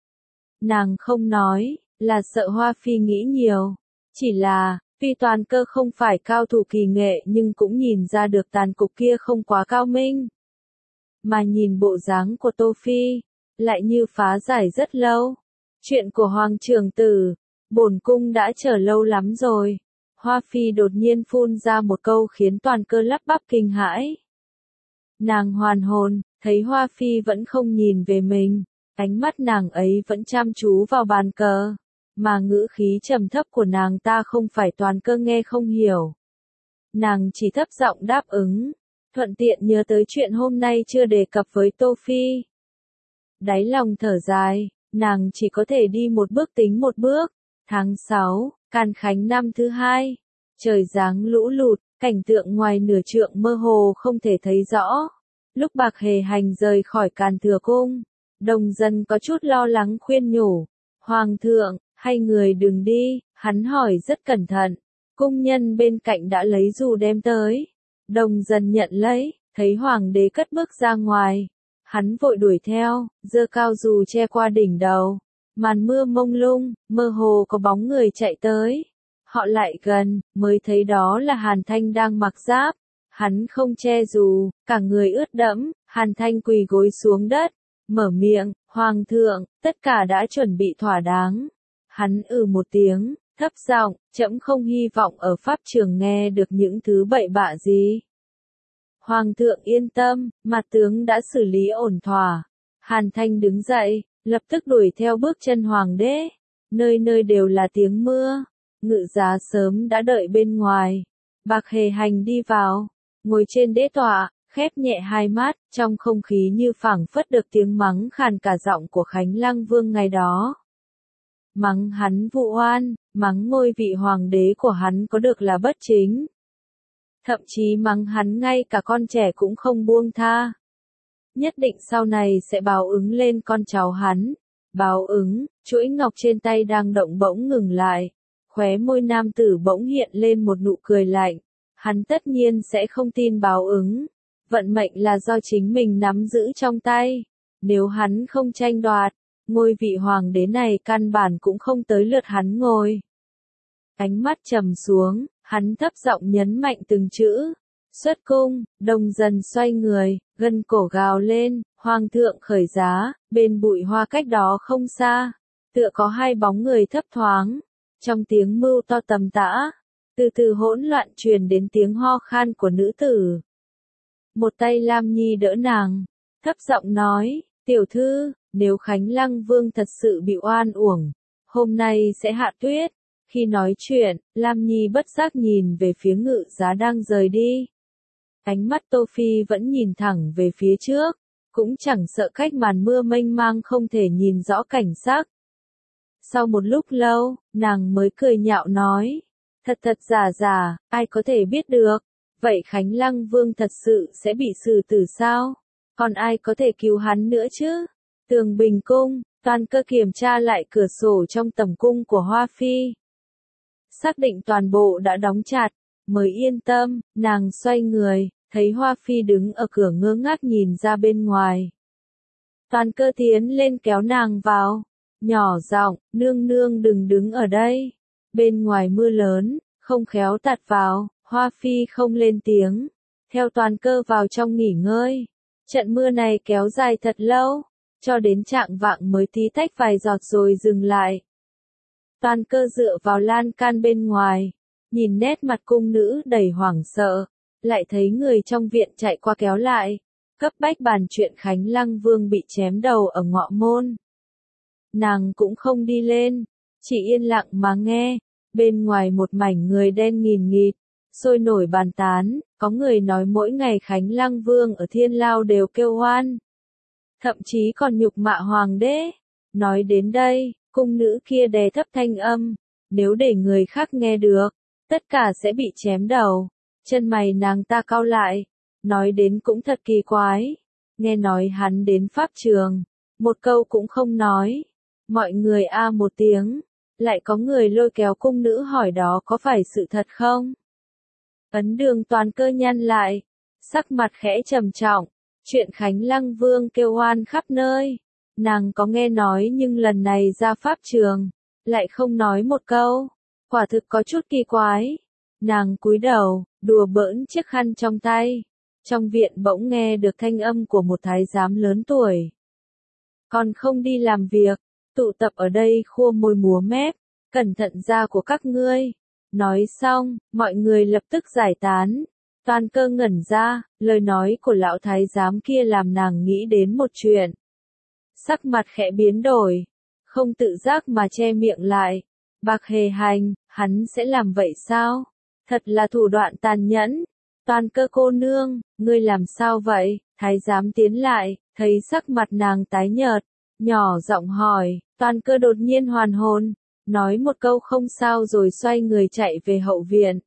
Nàng không nói, là sợ Hoa Phi nghĩ nhiều. Chỉ là, tuy Toàn Cơ không phải cao thủ kỳ nghệ nhưng cũng nhìn ra được tàn cục kia không quá cao minh. Mà nhìn bộ dáng của Tô Phi, lại như phá giải rất lâu. Chuyện của Hoàng trưởng tử, bổn cung đã chờ lâu lắm rồi. Hoa Phi đột nhiên phun ra một câu khiến Toàn Cơ lắp bắp kinh hãi. Nàng hoàn hồn, thấy Hoa Phi vẫn không nhìn về mình, ánh mắt nàng ấy vẫn chăm chú vào bàn cờ, mà ngữ khí trầm thấp của nàng ta không phải Toàn Cơ nghe không hiểu. Nàng chỉ thấp giọng đáp ứng, thuận tiện nhớ tới chuyện hôm nay chưa đề cập với Tô Phi. Đáy lòng thở dài, nàng chỉ có thể đi một bước tính một bước. Tháng sáu, Càn Khánh năm thứ hai, trời giáng lũ lụt, cảnh tượng ngoài nửa trượng mơ hồ không thể thấy rõ. Lúc Bạc Hề Hành rời khỏi Càn Thừa Cung, Đồng Dân có chút lo lắng khuyên nhủ, Hoàng thượng, hay người đừng đi, hắn hỏi rất cẩn thận. Cung nhân bên cạnh đã lấy dù đem tới. Đồng Dân nhận lấy, thấy Hoàng đế cất bước ra ngoài. Hắn vội đuổi theo, giơ cao dù che qua đỉnh đầu. Màn mưa mông lung, mơ hồ có bóng người chạy tới. Họ lại gần, mới thấy đó là Hàn Thanh đang mặc giáp. Hắn không che dù, cả người ướt đẫm, Hàn Thanh quỳ gối xuống đất, mở miệng, Hoàng thượng, tất cả đã chuẩn bị thỏa đáng. Hắn ừ một tiếng, thấp giọng, trẫm không hy vọng ở pháp trường nghe được những thứ bậy bạ gì. Hoàng thượng yên tâm, mặt tướng đã xử lý ổn thỏa. Hàn Thanh đứng dậy, lập tức đuổi theo bước chân hoàng đế. Nơi nơi đều là tiếng mưa. Ngự giá sớm đã đợi bên ngoài. Bạc Hề Hành đi vào, ngồi trên đế tọa, khép nhẹ hai mắt, trong không khí như phảng phất được tiếng mắng khàn cả giọng của Khánh Lăng Vương ngày đó. Mắng hắn vụ oan, mắng ngôi vị hoàng đế của hắn có được là bất chính. Thậm chí mắng hắn ngay cả con trẻ cũng không buông tha. Nhất định sau này sẽ báo ứng lên con cháu hắn. Báo ứng, chuỗi ngọc trên tay đang động bỗng ngừng lại. Khóe môi nam tử bỗng hiện lên một nụ cười lạnh. Hắn tất nhiên sẽ không tin báo ứng. Vận mệnh là do chính mình nắm giữ trong tay. Nếu hắn không tranh đoạt, ngôi vị hoàng đế này căn bản cũng không tới lượt hắn ngồi. Ánh mắt trầm xuống, hắn thấp giọng nhấn mạnh từng chữ, Xuất cung, đông dần xoay người, gân cổ gào lên, hoàng thượng khởi giá, bên bụi hoa cách đó không xa, tựa có hai bóng người thấp thoáng, trong tiếng mưu to tầm tã, từ từ hỗn loạn truyền đến tiếng ho khan của nữ tử. Một tay Lam Nhi đỡ nàng, thấp giọng nói, tiểu thư, nếu Khánh Lăng Vương thật sự bị oan uổng, hôm nay sẽ hạ tuyết. Khi nói chuyện, Lam Nhi bất giác nhìn về phía ngự giá đang rời đi. Ánh mắt Tô Phi vẫn nhìn thẳng về phía trước, cũng chẳng sợ cách màn mưa mênh mang không thể nhìn rõ cảnh sắc. Sau một lúc lâu, nàng mới cười nhạo nói, thật thật giả giả, ai có thể biết được, vậy Khánh Lăng Vương thật sự sẽ bị xử tử sao? Còn ai có thể cứu hắn nữa chứ? Tường Bình Cung, Toàn Cơ kiểm tra lại cửa sổ trong tầm cung của Hoa Phi. Xác định toàn bộ đã đóng chặt, mới yên tâm, nàng xoay người, thấy Hoa Phi đứng ở cửa ngơ ngác nhìn ra bên ngoài. Toàn Cơ tiến lên kéo nàng vào, nhỏ giọng, nương nương đừng đứng ở đây, bên ngoài mưa lớn, không khéo tạt vào. Hoa Phi không lên tiếng, theo Toàn Cơ vào trong nghỉ ngơi. Trận mưa này kéo dài thật lâu, cho đến trạng vạng mới tí tách vài giọt rồi dừng lại. Toàn Cơ dựa vào lan can bên ngoài, nhìn nét mặt cung nữ đầy hoảng sợ, lại thấy người trong viện chạy qua kéo lại, cấp bách bàn chuyện Khánh Lăng Vương bị chém đầu ở ngọ môn. Nàng cũng không đi lên, chỉ yên lặng mà nghe, bên ngoài một mảnh người đen nghìn nghịt, sôi nổi bàn tán, có người nói mỗi ngày Khánh Lăng Vương ở Thiên Lao đều kêu oan. Thậm chí còn nhục mạ hoàng đế. Nói đến đây, cung nữ kia đè thấp thanh âm, nếu để người khác nghe được, tất cả sẽ bị chém đầu. Chân mày nàng ta cau lại, nói đến cũng thật kỳ quái, nghe nói hắn đến pháp trường, một câu cũng không nói. Mọi người a một tiếng, lại có người lôi kéo cung nữ hỏi đó có phải sự thật không? Ấn Đường Toàn Cơ nhăn lại, sắc mặt khẽ trầm trọng, chuyện Khánh Lăng Vương kêu oan khắp nơi, nàng có nghe nói nhưng lần này ra pháp trường, lại không nói một câu, quả thực có chút kỳ quái. Nàng cúi đầu, đùa bỡn chiếc khăn trong tay, trong viện bỗng nghe được thanh âm của một thái giám lớn tuổi. Còn không đi làm việc, tụ tập ở đây khua môi múa mép, cẩn thận da của các ngươi. Nói xong, mọi người lập tức giải tán. Toàn Cơ ngẩn ra, lời nói của lão thái giám kia làm nàng nghĩ đến một chuyện. Sắc mặt khẽ biến đổi, không tự giác mà che miệng lại. Bạc Hề Hành, hắn sẽ làm vậy sao? Thật là thủ đoạn tàn nhẫn. Toàn Cơ cô nương, ngươi làm sao vậy? Thái giám tiến lại, thấy sắc mặt nàng tái nhợt, nhỏ giọng hỏi. Toàn Cơ đột nhiên hoàn hồn, nói một câu không sao rồi xoay người chạy về hậu viện.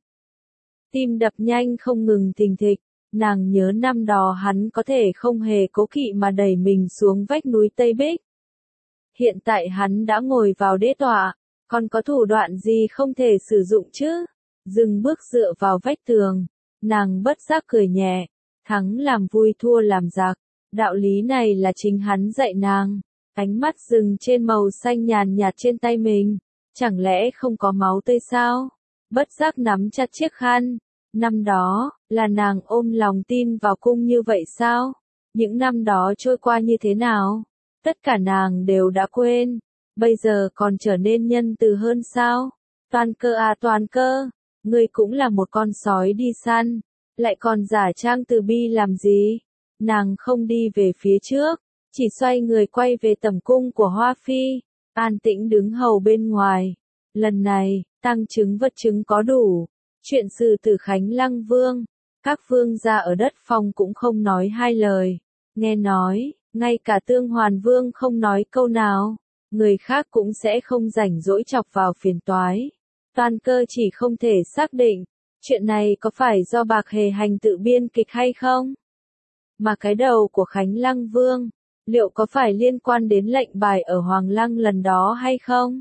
Tim đập nhanh không ngừng thình thịch, nàng nhớ năm đó hắn có thể không hề cố kỵ mà đẩy mình xuống vách núi Tây Bích. Hiện tại hắn đã ngồi vào đế tọa, còn có thủ đoạn gì không thể sử dụng chứ? Dừng bước dựa vào vách tường, nàng bất giác cười nhẹ, thắng làm vui thua làm giặc, đạo lý này là chính hắn dạy nàng. Ánh mắt dừng trên màu xanh nhàn nhạt trên tay mình, chẳng lẽ không có máu tươi sao? Bất giác nắm chặt chiếc khăn, năm đó, là nàng ôm lòng tin vào cung như vậy sao? Những năm đó trôi qua như thế nào? Tất cả nàng đều đã quên, bây giờ còn trở nên nhân từ hơn sao? Toàn Cơ à Toàn Cơ, ngươi cũng là một con sói đi săn, lại còn giả trang từ bi làm gì? Nàng không đi về phía trước, chỉ xoay người quay về tầm cung của Hoa Phi, an tĩnh đứng hầu bên ngoài. Lần này, tăng chứng vật chứng có đủ. Chuyện xử tử Khánh Lăng Vương, các vương gia ở đất Phong cũng không nói hai lời. Nghe nói, ngay cả Tương Hoàn Vương không nói câu nào, người khác cũng sẽ không rảnh rỗi chọc vào phiền toái. Toàn Cơ chỉ không thể xác định, chuyện này có phải do Bạc Hề Hành tự biên kịch hay không? Mà cái đầu của Khánh Lăng Vương, liệu có phải liên quan đến lệnh bài ở Hoàng Lăng lần đó hay không?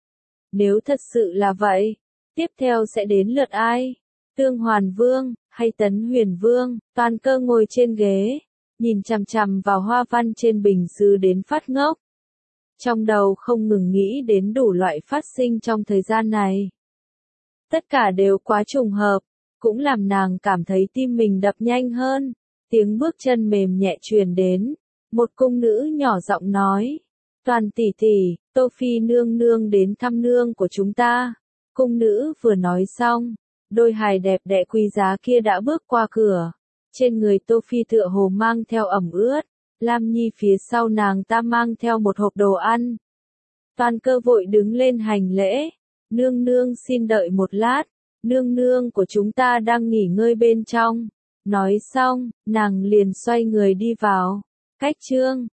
Nếu thật sự là vậy, tiếp theo sẽ đến lượt ai? Tương Hoàn Vương, hay Tấn Huyền Vương? Toàn Cơ ngồi trên ghế, nhìn chằm chằm vào hoa văn trên bình sứ đến phát ngốc. Trong đầu không ngừng nghĩ đến đủ loại phát sinh trong thời gian này. Tất cả đều quá trùng hợp, cũng làm nàng cảm thấy tim mình đập nhanh hơn. Tiếng bước chân mềm nhẹ truyền đến, một cung nữ nhỏ giọng nói, Toàn tỷ tỷ, Tô Phi nương nương đến thăm nương của chúng ta. Cung nữ vừa nói xong, đôi hài đẹp đẽ quý giá kia đã bước qua cửa. Trên người Tô Phi tựa hồ mang theo ẩm ướt, Lam Nhi phía sau nàng ta mang theo một hộp đồ ăn. Toàn Cơ vội đứng lên hành lễ, nương nương xin đợi một lát, nương nương của chúng ta đang nghỉ ngơi bên trong. Nói xong, nàng liền xoay người đi vào. Cách chương